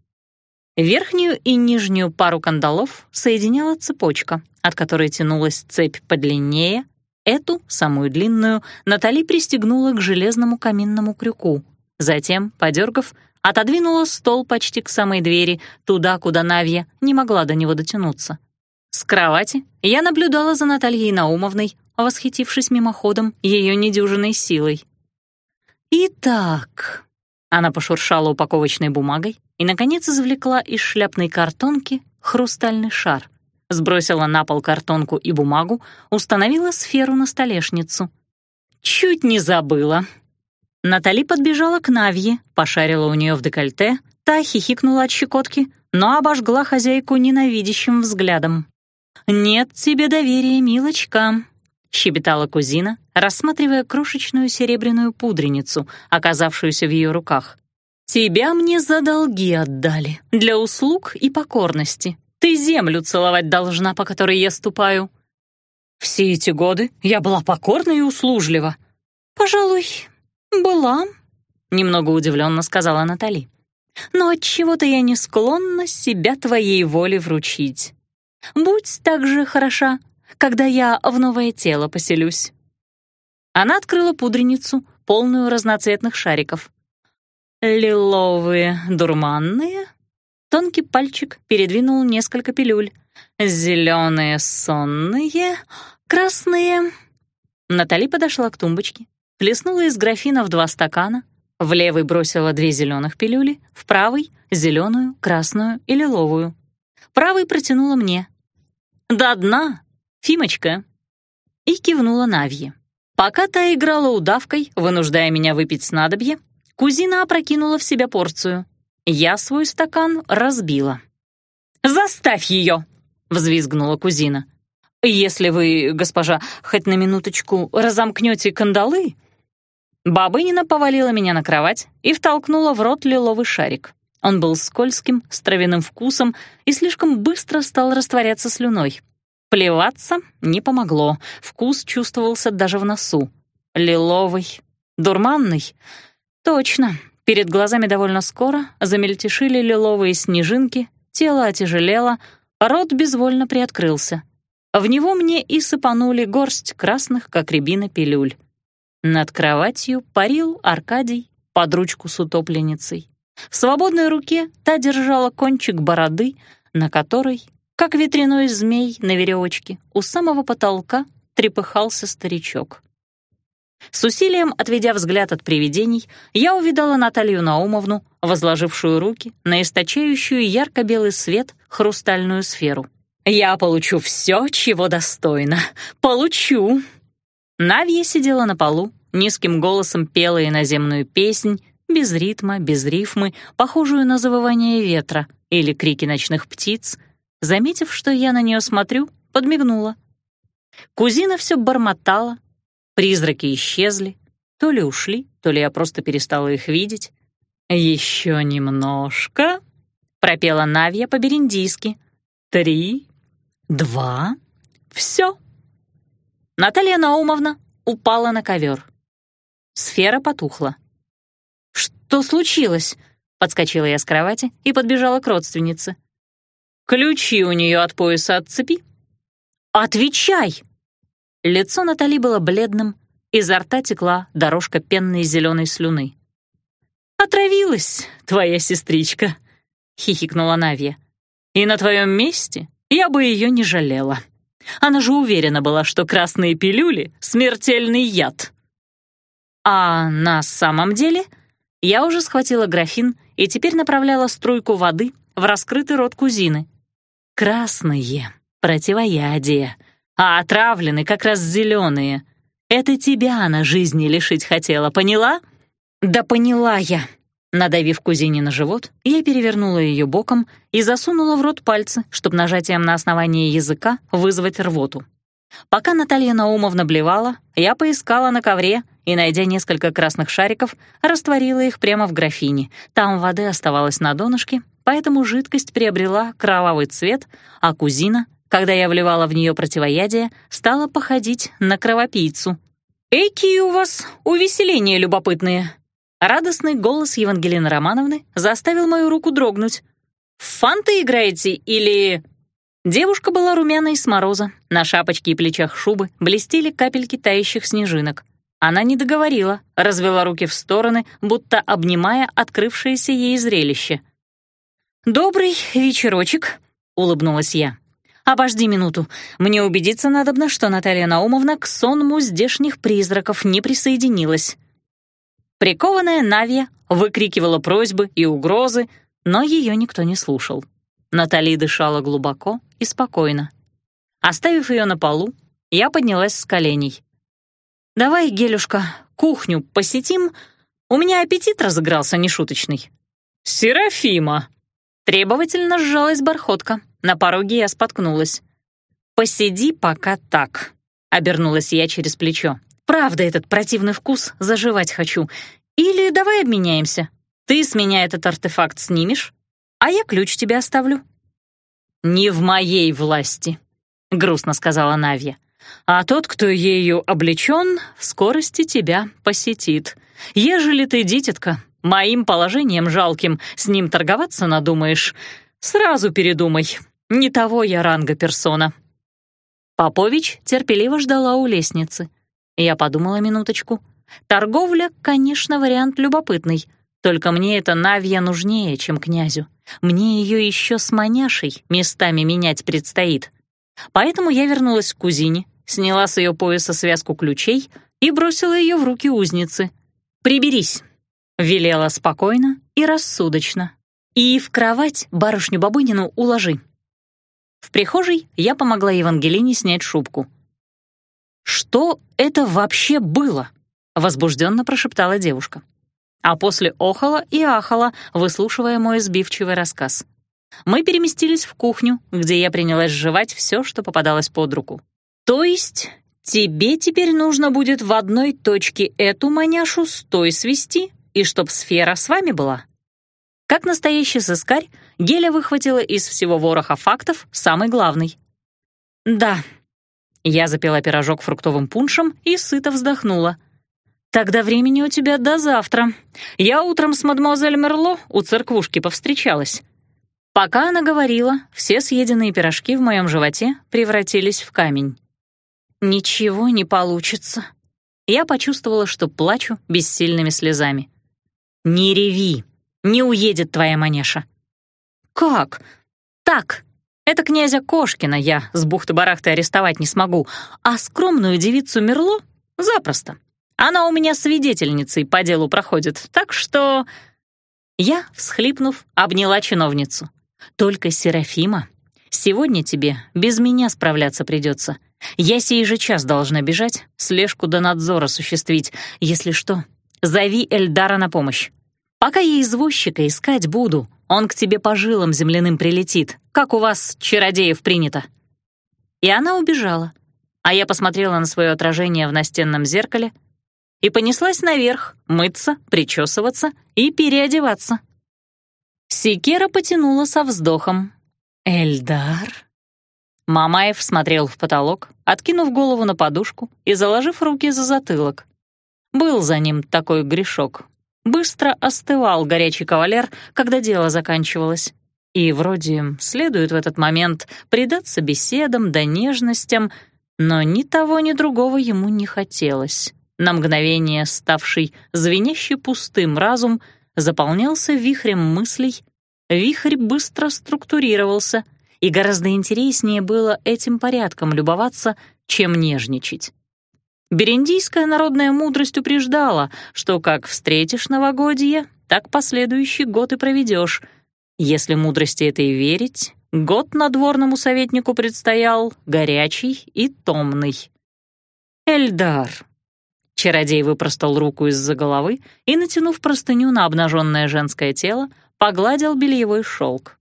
Верхнюю и нижнюю пару кандалов соединяла цепочка, от которой тянулась цепь подлиннее. Эту, самую длинную, Натали пристегнула к железному каминному крюку. Затем, подергав, отодвинула стол почти к самой двери, туда, куда Навья не могла до него дотянуться. С кровати я наблюдала за Натальей Наумовной, восхитившись мимоходом ее недюжинной силой. «Итак», — она пошуршала упаковочной бумагой и, наконец, извлекла из шляпной картонки хрустальный шар, сбросила на пол картонку и бумагу, установила сферу на столешницу. «Чуть не забыла». Натали подбежала к Навье, пошарила у нее в декольте, та хихикнула от щекотки, но обожгла хозяйку ненавидящим взглядом. «Нет тебе доверия, милочка», — щебетала кузина, рассматривая крошечную серебряную пудреницу, оказавшуюся в ее руках. «Тебя мне за долги отдали, для услуг и покорности. Ты землю целовать должна, по которой я ступаю». «Все эти годы я была покорна и услужлива». «Пожалуй, была», — немного удивленно сказала Натали. «Но отчего-то я не склонна себя твоей воле вручить. Будь так же хороша, когда я в новое тело поселюсь». Она открыла пудреницу, полную разноцветных шариков. «Лиловые дурманные?» Тонкий пальчик передвинул несколько пилюль. «Зеленые сонные, красные». Натали подошла к тумбочке, плеснула из графина в два стакана, в левый бросила две зеленых пилюли, в правый — зеленую, красную и лиловую. Правый протянула мне. «До дна, Фимочка!» И кивнула Навье. Пока та играла удавкой, вынуждая меня выпить снадобье, кузина опрокинула в себя порцию. Я свой стакан разбила. «Заставь ее!» — взвизгнула кузина. «Если вы, госпожа, хоть на минуточку разомкнете кандалы...» Бабынина повалила меня на кровать и втолкнула в рот лиловый шарик. Он был скользким, с травяным вкусом и слишком быстро стал растворяться слюной. Плеваться не помогло, вкус чувствовался даже в носу. Лиловый, дурманный. Точно, перед глазами довольно скоро замельтешили лиловые снежинки, тело отяжелело, рот безвольно приоткрылся. В него мне и сыпанули горсть красных, как рябина, пилюль. Над кроватью парил Аркадий под ручку с утопленницей. В свободной руке та держала кончик бороды, на которой, как ветряной змей на веревочке, у самого потолка трепыхался старичок. С усилием отведя взгляд от привидений, я увидала Наталью Наумовну, возложившую руки на источающую ярко-белый свет хрустальную сферу. «Я получу все, чего достойна. Получу!» Навья сидела на полу, низким голосом пела иноземную песнь, без ритма, без рифмы, похожую на завывание ветра или крики ночных птиц. Заметив, что я на нее смотрю, подмигнула. Кузина все бормотала, призраки исчезли, то ли ушли, то ли я просто перестала их видеть. «Еще немножко», — пропела Навья по-бериндийски. «Три, два, все». Наталья Наумовна упала на ковер. Сфера потухла. «Что случилось?» — подскочила я с кровати и подбежала к родственнице. «Ключи у нее от пояса отцепи». «Отвечай!» Лицо Натали было бледным, изо рта текла дорожка пенной зеленой слюны. «Отравилась, твоя сестричка», — хихикнула Навья. «И на твоем месте я бы ее не жалела. Она же уверена была, что красные пилюли — смертельный яд». А на самом деле я уже схватила графин и теперь направляла струйку воды в раскрытый рот кузины. «Красные — противоядие, а отравлены как раз зеленые. Это тебя она жизни лишить хотела, поняла?» «Да поняла я». Надавив кузине на живот, я перевернула ее боком и засунула в рот пальцы, чтобы нажатием на основание языка вызвать рвоту. Пока Наталья Наумовна блевала, я поискала на ковре и, найдя несколько красных шариков, растворила их прямо в графине. Там воды оставалось на донышке, поэтому жидкость приобрела кровавый цвет, а кузина, когда я вливала в нее противоядие, стала походить на кровопийцу. «Эки у вас увеселения любопытные!» Радостный голос Евангелины Романовны заставил мою руку дрогнуть. «В фанты играете или...» Девушка была румяной с мороза, на шапочке и плечах шубы блестели капельки тающих снежинок. Она не договорила, развела руки в стороны, будто обнимая открывшееся ей зрелище. «Добрый вечерочек», — улыбнулась я. «Обожди минуту, мне убедиться надобно, что Наталья Наумовна к сонму здешних призраков не присоединилась». Прикованная Навья выкрикивала просьбы и угрозы, но ее никто не слушал. Натали дышала глубоко и спокойно. Оставив ее на полу, я поднялась с коленей. «Давай, Гелюшка, кухню посетим. У меня аппетит разыгрался нешуточный». «Серафима!» Требовательно сжалась бархотка. На пороге я споткнулась. «Посиди пока так», — обернулась я через плечо. «Правда, этот противный вкус заживать хочу. Или давай обменяемся. Ты с меня этот артефакт снимешь, а я ключ тебе оставлю». «Не в моей власти», — грустно сказала Навья. «А тот, кто ею облечен, в скорости тебя посетит. Ежели ты, дитятка, моим положением жалким с ним торговаться надумаешь, сразу передумай, не того я ранга персона». Попович терпеливо ждала у лестницы. Я подумала минуточку. Торговля, конечно, вариант любопытный, только мне эта Навья нужнее, чем князю. Мне ее еще с маняшей местами менять предстоит. Поэтому я вернулась к кузине, сняла с ее пояса связку ключей и бросила ее в руки узницы. «Приберись», — велела спокойно и рассудочно. «И в кровать барышню Бабынину уложи». В прихожей я помогла Евангелине снять шубку. «Что это вообще было?» — возбужденно прошептала девушка. А после охала и ахала, выслушивая мой сбивчивый рассказ. Мы переместились в кухню, где я принялась жевать все, что попадалось под руку. «То есть тебе теперь нужно будет в одной точке эту маняшу с той свести, и чтоб сфера с вами была?» Как настоящий сыскарь, Геля выхватила из всего вороха фактов самый главный. «Да». Я запила пирожок фруктовым пуншем и сыто вздохнула. «Тогда времени у тебя до завтра. Я утром с мадемуазель Мерло у церквушки повстречалась». Пока она говорила, все съеденные пирожки в моем животе превратились в камень. «Ничего не получится». Я почувствовала, что плачу бессильными слезами. «Не реви, не уедет твоя маняша». «Как?» «Так, это князя Кошкина я с бухты-барахты арестовать не смогу, а скромную девицу Мерло — запросто. Она у меня свидетельницей по делу проходит, так что...» Я, всхлипнув, обняла чиновницу. «Только, Серафима, сегодня тебе без меня справляться придется. Я сей же час должна бежать, слежку до надзора осуществить. Если что, зови Эльдара на помощь. Пока я извозчика искать буду, он к тебе по жилам земляным прилетит, как у вас, чародеев, принято». И она убежала, а я посмотрела на свое отражение в настенном зеркале и понеслась наверх мыться, причесываться и переодеваться. Секера потянула со вздохом. «Эльдар?» Мамаев смотрел в потолок, откинув голову на подушку и заложив руки за затылок. Был за ним такой грешок. Быстро остывал горячий кавалер, когда дело заканчивалось. И вроде следует в этот момент предаться беседам да нежностям, но ни того, ни другого ему не хотелось. На мгновение ставший звеняще пустым разум заполнялся вихрем мыслей, вихрь быстро структурировался, и гораздо интереснее было этим порядком любоваться, чем нежничать. Берендийская народная мудрость упреждала, что как встретишь новогодье, так последующий год и проведешь. Если мудрости этой верить, год надворному советнику предстоял горячий и томный. «Эльдар». Чародей выпростал руку из-за головы и, натянув простыню на обнаженное женское тело, погладил бельевой шелк.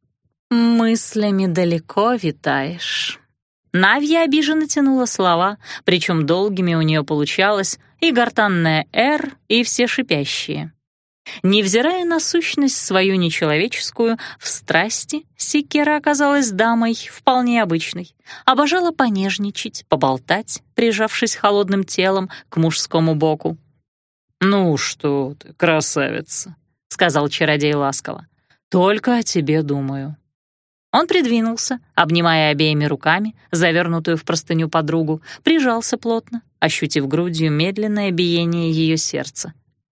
«Мыслями далеко витаешь». Навья обиженно тянула слова, причем долгими у нее получалось и гортанное «р», и все шипящие. Невзирая на сущность свою нечеловеческую, в страсти Секера оказалась дамой вполне обычной. Обожала понежничать, поболтать, прижавшись холодным телом к мужскому боку. «Ну что ты, красавица», — сказал чародей ласково, — «только о тебе думаю». Он придвинулся, обнимая обеими руками завернутую в простыню подругу, прижался плотно, ощутив грудью медленное биение ее сердца.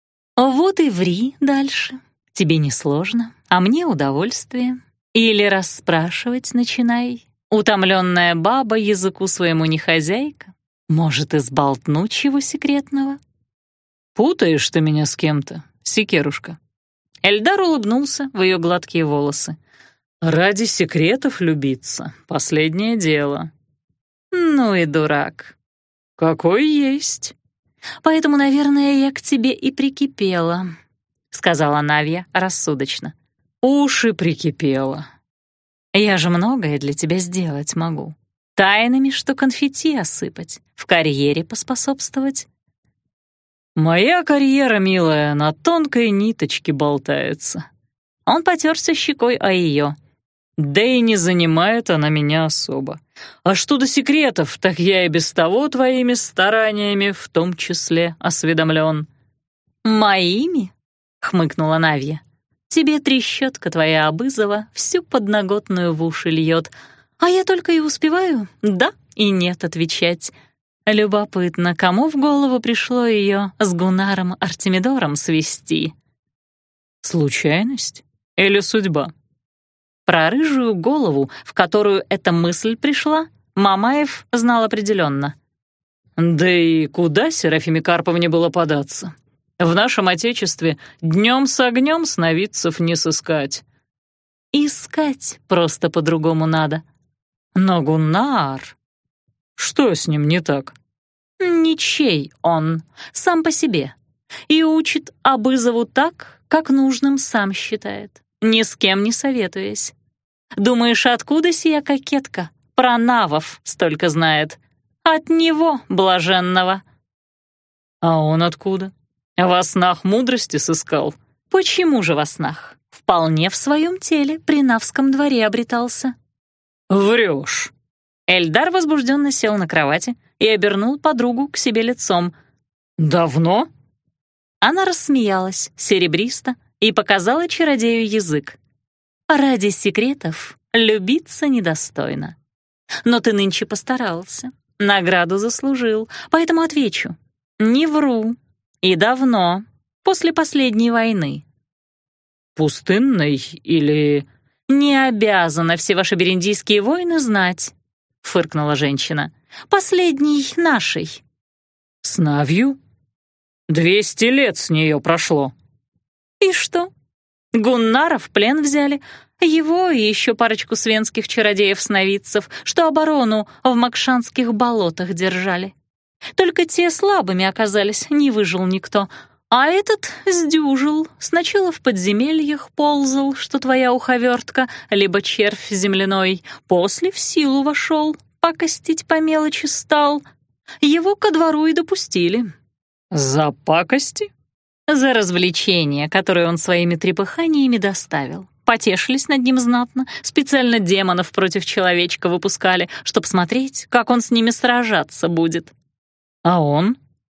«Вот и ври дальше. Тебе несложно, а мне удовольствие. Или расспрашивать начинай. Утомленная баба языку своему не хозяйка. Может, изболтну чего секретного?» «Путаешь ты меня с кем-то, Секерушка». Эльдар улыбнулся в ее гладкие волосы. «Ради секретов любиться — последнее дело». «Ну и дурак». «Какой есть». «Поэтому, наверное, я к тебе и прикипела», — сказала Навья рассудочно. «Уши прикипела. Я же многое для тебя сделать могу. Тайнами, что конфетти осыпать, в карьере поспособствовать». «Моя карьера, милая, на тонкой ниточке болтается». Он потерся щекой о ее. «Да и не занимает она меня особо. А что до секретов, так я и без того твоими стараниями в том числе осведомлен». «Моими?» — хмыкнула Навья. «Тебе трещотка твоя Абызова всю подноготную в уши льет, а я только и успеваю «да» и «нет» отвечать. Любопытно, кому в голову пришло ее с Гуннаром Артемидором свести?» «Случайность или судьба?» Про рыжую голову, в которую эта мысль пришла, Мамаев знал определенно. «Да и куда Серафиме Карповне было податься? В нашем отечестве днем с огнем сновидцев не сыскать». «Искать просто по-другому надо». «Но Гуннар...» «Что с ним не так?» «Ничей он, сам по себе. И учит Абызову так, как нужным сам считает, ни с кем не советуясь. Думаешь, откуда сия кокетка? Про навов столько знает. От него, блаженного». «А он откуда? Во снах мудрости сыскал?» «Почему же во снах? Вполне в своем теле при Навском дворе обретался». «Врешь». Эльдар возбужденно сел на кровати и обернул подругу к себе лицом. «Давно?» Она рассмеялась серебристо и показала чародею язык. «Ради секретов любиться недостойно. Но ты нынче постарался, награду заслужил, поэтому отвечу. Не вру. И давно, после последней войны». «Пустынной или...» «Не обязана все ваши бериндийские войны знать», — фыркнула женщина. «Последней нашей». «С Навью? Двести лет с нее прошло». «И что? Гуннара в плен взяли, его и еще парочку свенских чародеев-сновидцев, что оборону в Макшанских болотах держали. Только те слабыми оказались, не выжил никто. А этот сдюжил, сначала в подземельях ползал, что твоя уховертка, либо червь земляной, после в силу вошел, пакостить по мелочи стал. Его ко двору и допустили». «За пакости?» «За развлечение, которое он своими трепыханиями доставил. Потешились над ним знатно, специально демонов против человечка выпускали, чтоб смотреть, как он с ними сражаться будет». «А он?»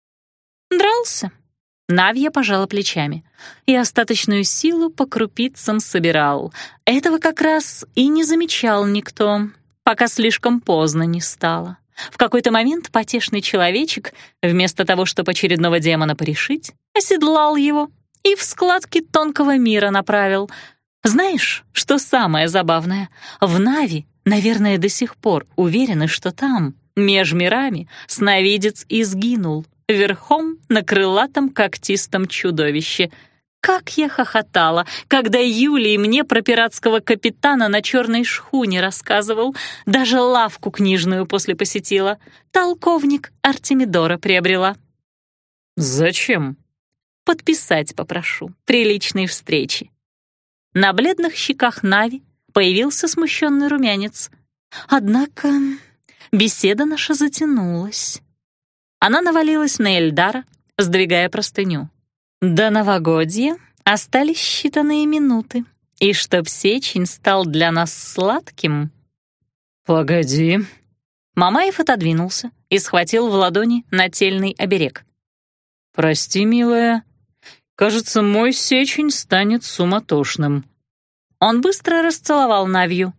«Дрался». Навья пожала плечами. «И остаточную силу по крупицам собирал. Этого как раз и не замечал никто, пока слишком поздно не стало. В какой-то момент потешный человечек, вместо того, чтобы очередного демона порешить, оседлал его и в складки тонкого мира направил. Знаешь, что самое забавное? В Нави, наверное, до сих пор уверены, что там, меж мирами, сновидец и сгинул, верхом на крылатом когтистом чудовище. Как я хохотала, когда Юлий мне про пиратского капитана на черной шхуне рассказывал, даже лавку книжную после посетила. Толковник Артемидора приобрела». «Зачем?» «Подписать попрошу при личной встрече». На бледных щеках Нави появился смущенный румянец. Однако беседа наша затянулась. Она навалилась на Эльдара, сдвигая простыню. До новогодья остались считанные минуты, и чтоб сечень стал для нас сладким... «Погоди». Мамаев отодвинулся и схватил в ладони нательный оберег. «Прости, милая, кажется, мой сечень станет суматошным». Он быстро расцеловал Навью.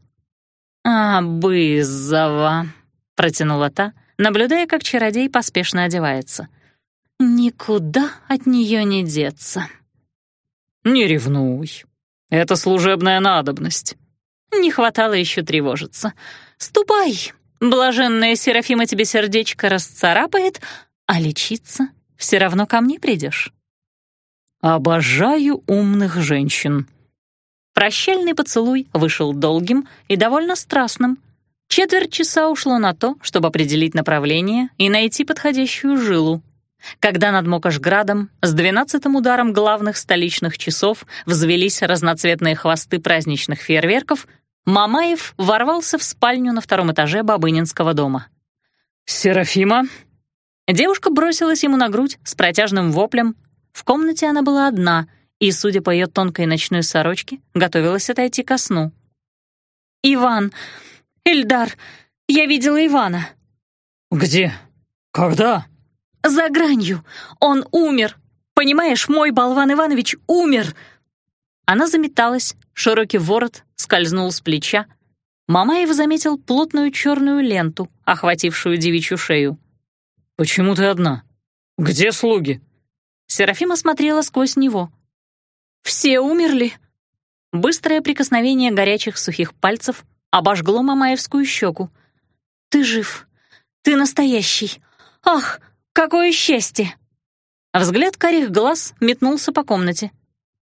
«Абызова», — протянула та, наблюдая, как чародей поспешно одевается. «Никуда от нее не деться». «Не ревнуй. Это служебная надобность». Не хватало еще тревожиться. «Ступай, блаженная Серафима тебе сердечко расцарапает, а лечиться все равно ко мне придешь». «Обожаю умных женщин». Прощальный поцелуй вышел долгим и довольно страстным. Четверть часа ушло на то, чтобы определить направление и найти подходящую жилу. Когда над Мокошградом с двенадцатым ударом главных столичных часов взвелись разноцветные хвосты праздничных фейерверков, Мамаев ворвался в спальню на втором этаже Бабынинского дома. «Серафима?» Девушка бросилась ему на грудь с протяжным воплем. В комнате она была одна и, судя по ее тонкой ночной сорочке, готовилась отойти ко сну. «Иван! Эльдар! Я видела Ивана!» «Где? Когда?» «За гранью! Он умер! Понимаешь, мой болван Иванович умер!» Она заметалась, широкий ворот скользнул с плеча. Мамаев заметил плотную черную ленту, охватившую девичью шею. «Почему ты одна? Где слуги?» Серафима смотрела сквозь него. «Все умерли». Быстрое прикосновение горячих сухих пальцев обожгло мамаевскую щеку. «Ты жив. Ты настоящий. Ах, какое счастье!» Взгляд карих глаз метнулся по комнате.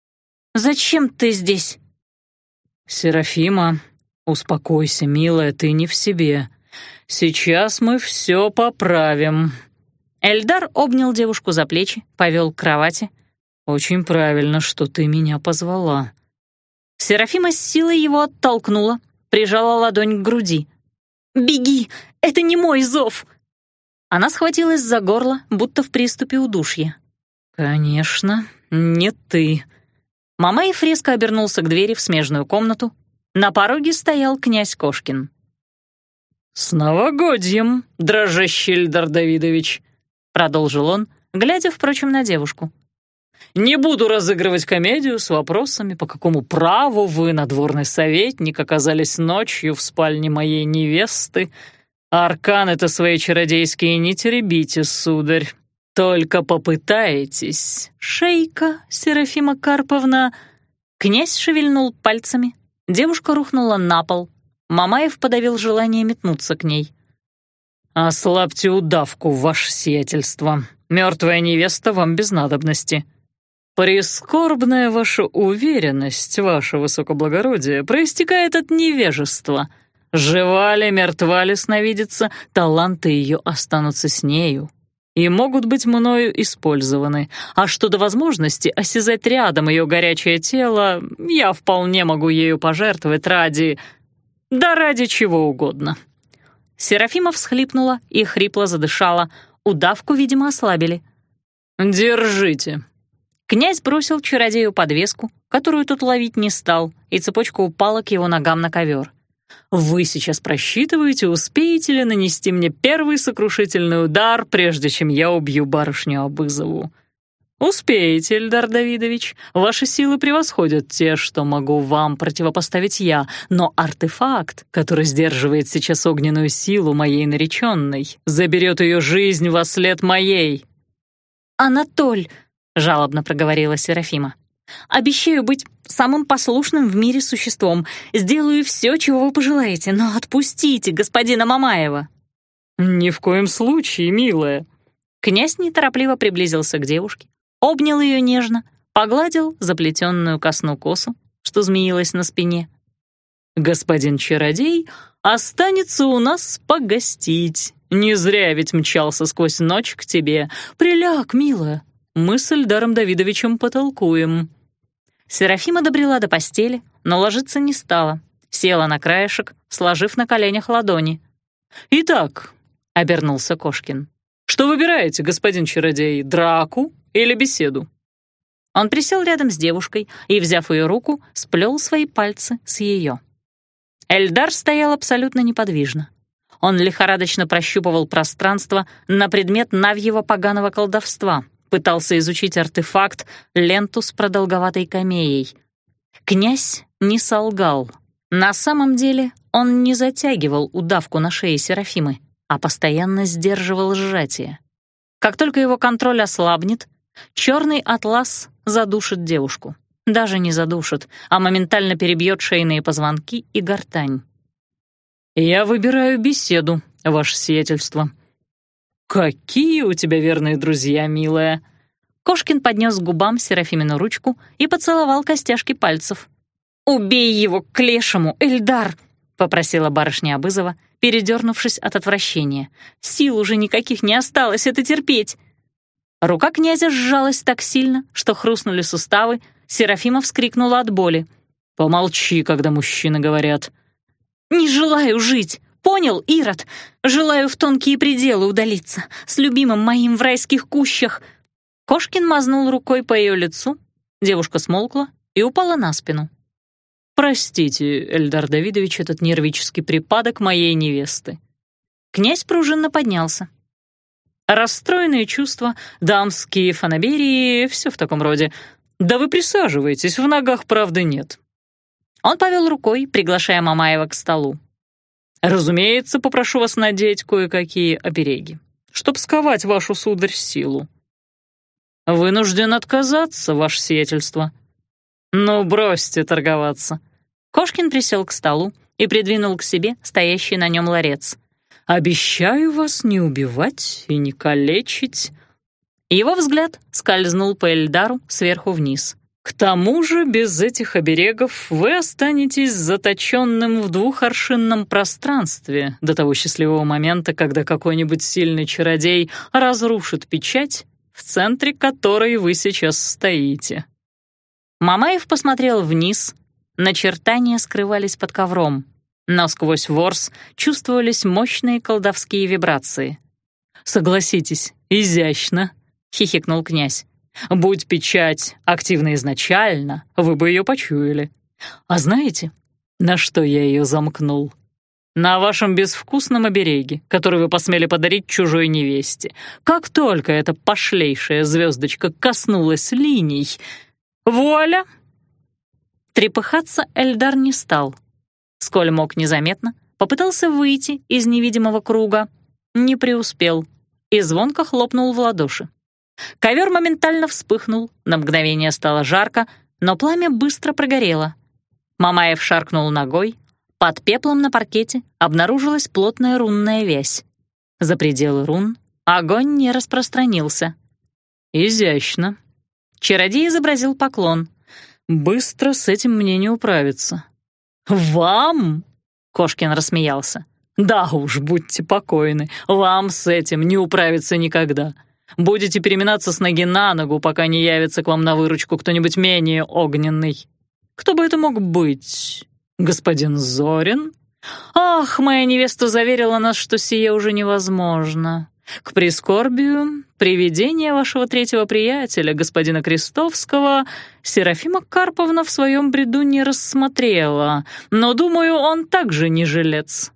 «Зачем ты здесь?» «Серафима, успокойся, милая, ты не в себе. Сейчас мы все поправим». Эльдар обнял девушку за плечи, повел к кровати. «Очень правильно, что ты меня позвала». Серафима с силой его оттолкнула, прижала ладонь к груди. «Беги! Это не мой зов!» Она схватилась за горло, будто в приступе удушья. «Конечно, не ты». Мамаев резко обернулся к двери в смежную комнату. На пороге стоял князь Кошкин. «С новогодьем, дрожащий Эльдар Давидович!» — продолжил он, глядя, впрочем, на девушку. «Не буду разыгрывать комедию с вопросами, по какому праву вы, надворный советник, оказались ночью в спальне моей невесты. Арканы-то свои чародейские не теребите, сударь. Только попытаетесь, шейка, Серафима Карповна». Князь шевельнул пальцами, девушка рухнула на пол. Мамаев подавил желание метнуться к ней. «Ослабьте удавку, ваше сиятельство. Мертвая невеста вам без надобности. Прискорбная ваша уверенность, ваше высокоблагородие, проистекает от невежества. Жива ли, мертва ли сновидица, таланты ее останутся с нею и могут быть мною использованы. А что до возможности осязать рядом ее горячее тело, я вполне могу ею пожертвовать ради... да ради чего угодно». Серафима всхлипнула и хрипло задышала. Удавку, видимо, ослабили. «Держите». Князь бросил чародею подвеску, которую тот ловить не стал, и цепочка упала к его ногам на ковер. «Вы сейчас просчитываете, успеете ли нанести мне первый сокрушительный удар, прежде чем я убью барышню Абызову? Успеете, Эльдар Давидович. Ваши силы превосходят те, что могу вам противопоставить я, но артефакт, который сдерживает сейчас огненную силу моей нареченной, заберет ее жизнь во след моей». «Анатоль», — жалобно проговорила Серафима, «обещаю быть самым послушным в мире существом. Сделаю все, чего вы пожелаете, но отпустите господина Мамаева». «Ни в коем случае, милая». Князь неторопливо приблизился к девушке, обнял ее нежно, погладил заплетенную ко сну косу, что змеилась на спине. «Господин чародей останется у нас погостить. Не зря ведь мчался сквозь ночь к тебе. Приляг, милая, мы с Эльдаром Давидовичем потолкуем». Серафима добрела до постели, но ложиться не стала. Села на краешек, сложив на коленях ладони. «Итак», — обернулся Кошкин, «что выбираете, господин чародей, драку или беседу?» Он присел рядом с девушкой и, взяв ее руку, сплел свои пальцы с ее. Эльдар стоял абсолютно неподвижно. Он лихорадочно прощупывал пространство на предмет навьего поганого колдовства, пытался изучить артефакт, ленту с продолговатой камеей. Князь не солгал. На самом деле он не затягивал удавку на шее Серафимы, а постоянно сдерживал сжатие. Как только его контроль ослабнет, черный атлас задушит девушку. Даже не задушит, а моментально перебьет шейные позвонки и гортань. «Я выбираю беседу, ваше сиятельство». «Какие у тебя верные друзья, милая!» Кошкин поднес к губам Серафимину ручку и поцеловал костяшки пальцев. «Убей его к лешему, Эльдар!» — попросила барышня Абызова, передернувшись от отвращения. «Сил уже никаких не осталось это терпеть!» Рука князя сжалась так сильно, что хрустнули суставы. Серафима вскрикнула от боли. «Помолчи, когда мужчины говорят». «Не желаю жить! Понял, Ирод? Желаю в тонкие пределы удалиться, с любимым моим в райских кущах!» Кошкин мазнул рукой по ее лицу, девушка смолкла и упала на спину. «Простите, Эльдар Давидович, этот нервический припадок моей невесты». Князь пружинно поднялся. Расстроенные чувства, дамские фанаберии, все в таком роде. Да вы присаживайтесь, в ногах правды нет». Он повел рукой, приглашая Мамаева к столу. «Разумеется, попрошу вас надеть кое-какие обереги, чтоб сковать вашу, сударь, силу». «Вынужден отказаться, ваше сиятельство». «Ну, бросьте торговаться». Кошкин присел к столу и придвинул к себе стоящий на нем ларец. «Обещаю вас не убивать и не калечить». Его взгляд скользнул по Эльдару сверху вниз. «К тому же без этих оберегов вы останетесь заточенным в двухоршинном пространстве до того счастливого момента, когда какой-нибудь сильный чародей разрушит печать, в центре которой вы сейчас стоите». Мамаев посмотрел вниз. Начертания скрывались под ковром, но сквозь ворс чувствовались мощные колдовские вибрации. «Согласитесь, изящно», — хихикнул князь. «Будь печать активна изначально, вы бы ее почуяли. А знаете, на что я ее замкнул? На вашем безвкусном обереге, который вы посмели подарить чужой невесте. Как только эта пошлейшая звездочка коснулась линий... Вуаля!» Трепыхаться Эльдар не стал. Сколь мог незаметно, попытался выйти из невидимого круга, не преуспел и звонко хлопнул в ладоши. Ковер моментально вспыхнул, на мгновение стало жарко, но пламя быстро прогорело. Мамаев шаркнул ногой, под пеплом на паркете обнаружилась плотная рунная вязь. За пределы рун огонь не распространился. «Изящно». Чародей изобразил поклон. «Быстро с этим мне не управиться». «Вам?» — Кошкин рассмеялся. «Да уж, будьте покойны, вам с этим не управиться никогда. Будете переминаться с ноги на ногу, пока не явится к вам на выручку кто-нибудь менее огненный. Кто бы это мог быть? Господин Зорин? Ах, моя невеста заверила нас, что сие уже невозможно. К прискорбию, привидение вашего третьего приятеля, господина Крестовского, Серафима Карповна в своем бреду не рассмотрела, но, думаю, он также не жилец».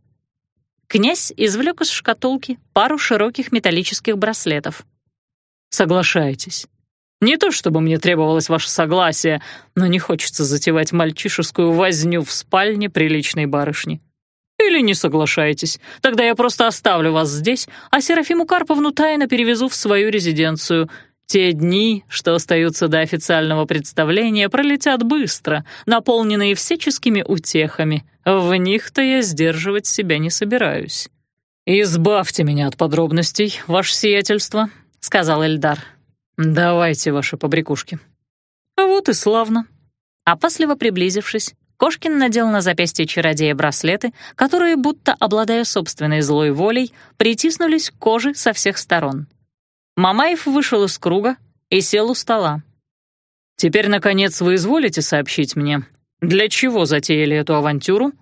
Князь извлек из шкатулки пару широких металлических браслетов. «Соглашайтесь. Не то чтобы мне требовалось ваше согласие, но не хочется затевать мальчишескую возню в спальне приличной барышни. Или не соглашайтесь, тогда я просто оставлю вас здесь, а Серафиму Карповну тайно перевезу в свою резиденцию. Те дни, что остаются до официального представления, пролетят быстро, наполненные всяческими утехами. В них-то я сдерживать себя не собираюсь. Избавьте меня от подробностей, ваше сиятельство», — сказал Эльдар. «Давайте ваши побрякушки». «Вот и славно». Опасливо приблизившись, Кошкин надел на запястье чародея браслеты, которые, будто обладая собственной злой волей, притиснулись к коже со всех сторон. Мамаев вышел из круга и сел у стола. «Теперь, наконец, вы изволите сообщить мне, для чего затеяли эту авантюру?»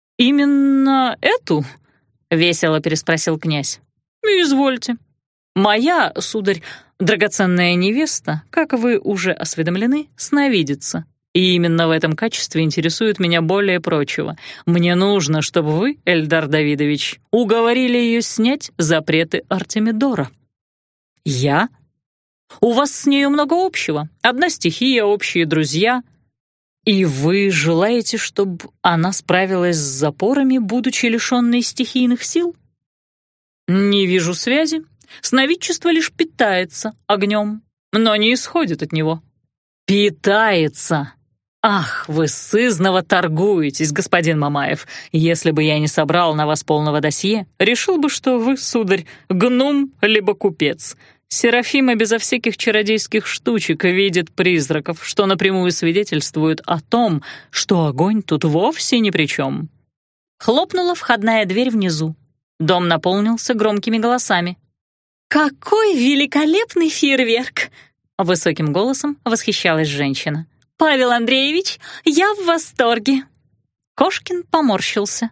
«Именно эту?» — весело переспросил князь. «Извольте. Моя, сударь, драгоценная невеста, как вы уже осведомлены, сновидица. И именно в этом качестве интересует меня более прочего. Мне нужно, чтобы вы, Эльдар Давидович, уговорили ее снять запреты Артемидора». «Я? У вас с нею много общего. Одна стихия, общие друзья. И вы желаете, чтобы она справилась с запорами, будучи лишенной стихийных сил?» «Не вижу связи. Сновидчество лишь питается огнем, но не исходит от него». «Питается! Ах, вы сызново торгуетесь, господин Мамаев. Если бы я не собрал на вас полного досье, решил бы, что вы, сударь, гном либо купец. Серафима безо всяких чародейских штучек видит призраков, что напрямую свидетельствует о том, что огонь тут вовсе ни при чем». Хлопнула входная дверь внизу. Дом наполнился громкими голосами. «Какой великолепный фейерверк!» — высоким голосом восхищалась женщина. «Павел Андреевич, я в восторге!» Кошкин поморщился.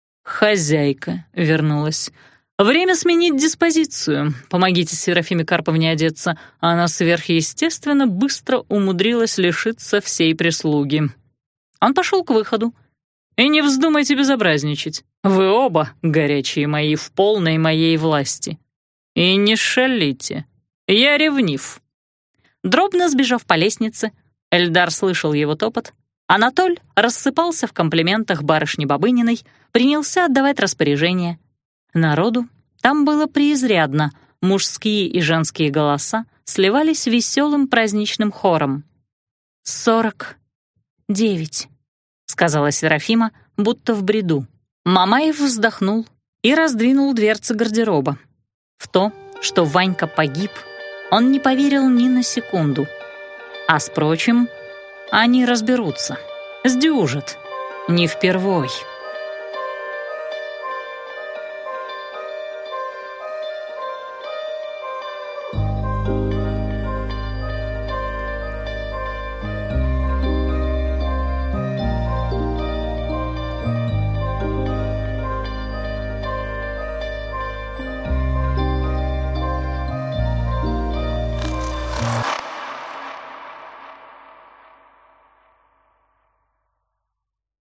«Хозяйка вернулась. Время сменить диспозицию. Помогите Серафиме Карповне одеться. Она сверхъестественно быстро умудрилась лишиться всей прислуги». Он пошел к выходу. «И не вздумайте безобразничать. Вы оба, горячие мои, в полной моей власти. И не шалите, я ревнив». Дробно сбежав по лестнице, Эльдар слышал его топот. Анатоль рассыпался в комплиментах барышне Бабыниной, принялся отдавать распоряжения. Народу там было преизрядно, мужские и женские голоса сливались веселым праздничным хором. «Сорок девять», — сказала Серафима, будто в бреду. Мамаев вздохнул и раздвинул дверцы гардероба. В то, что Ванька погиб, он не поверил ни на секунду. А с прочим, они разберутся, сдюжат, не впервой.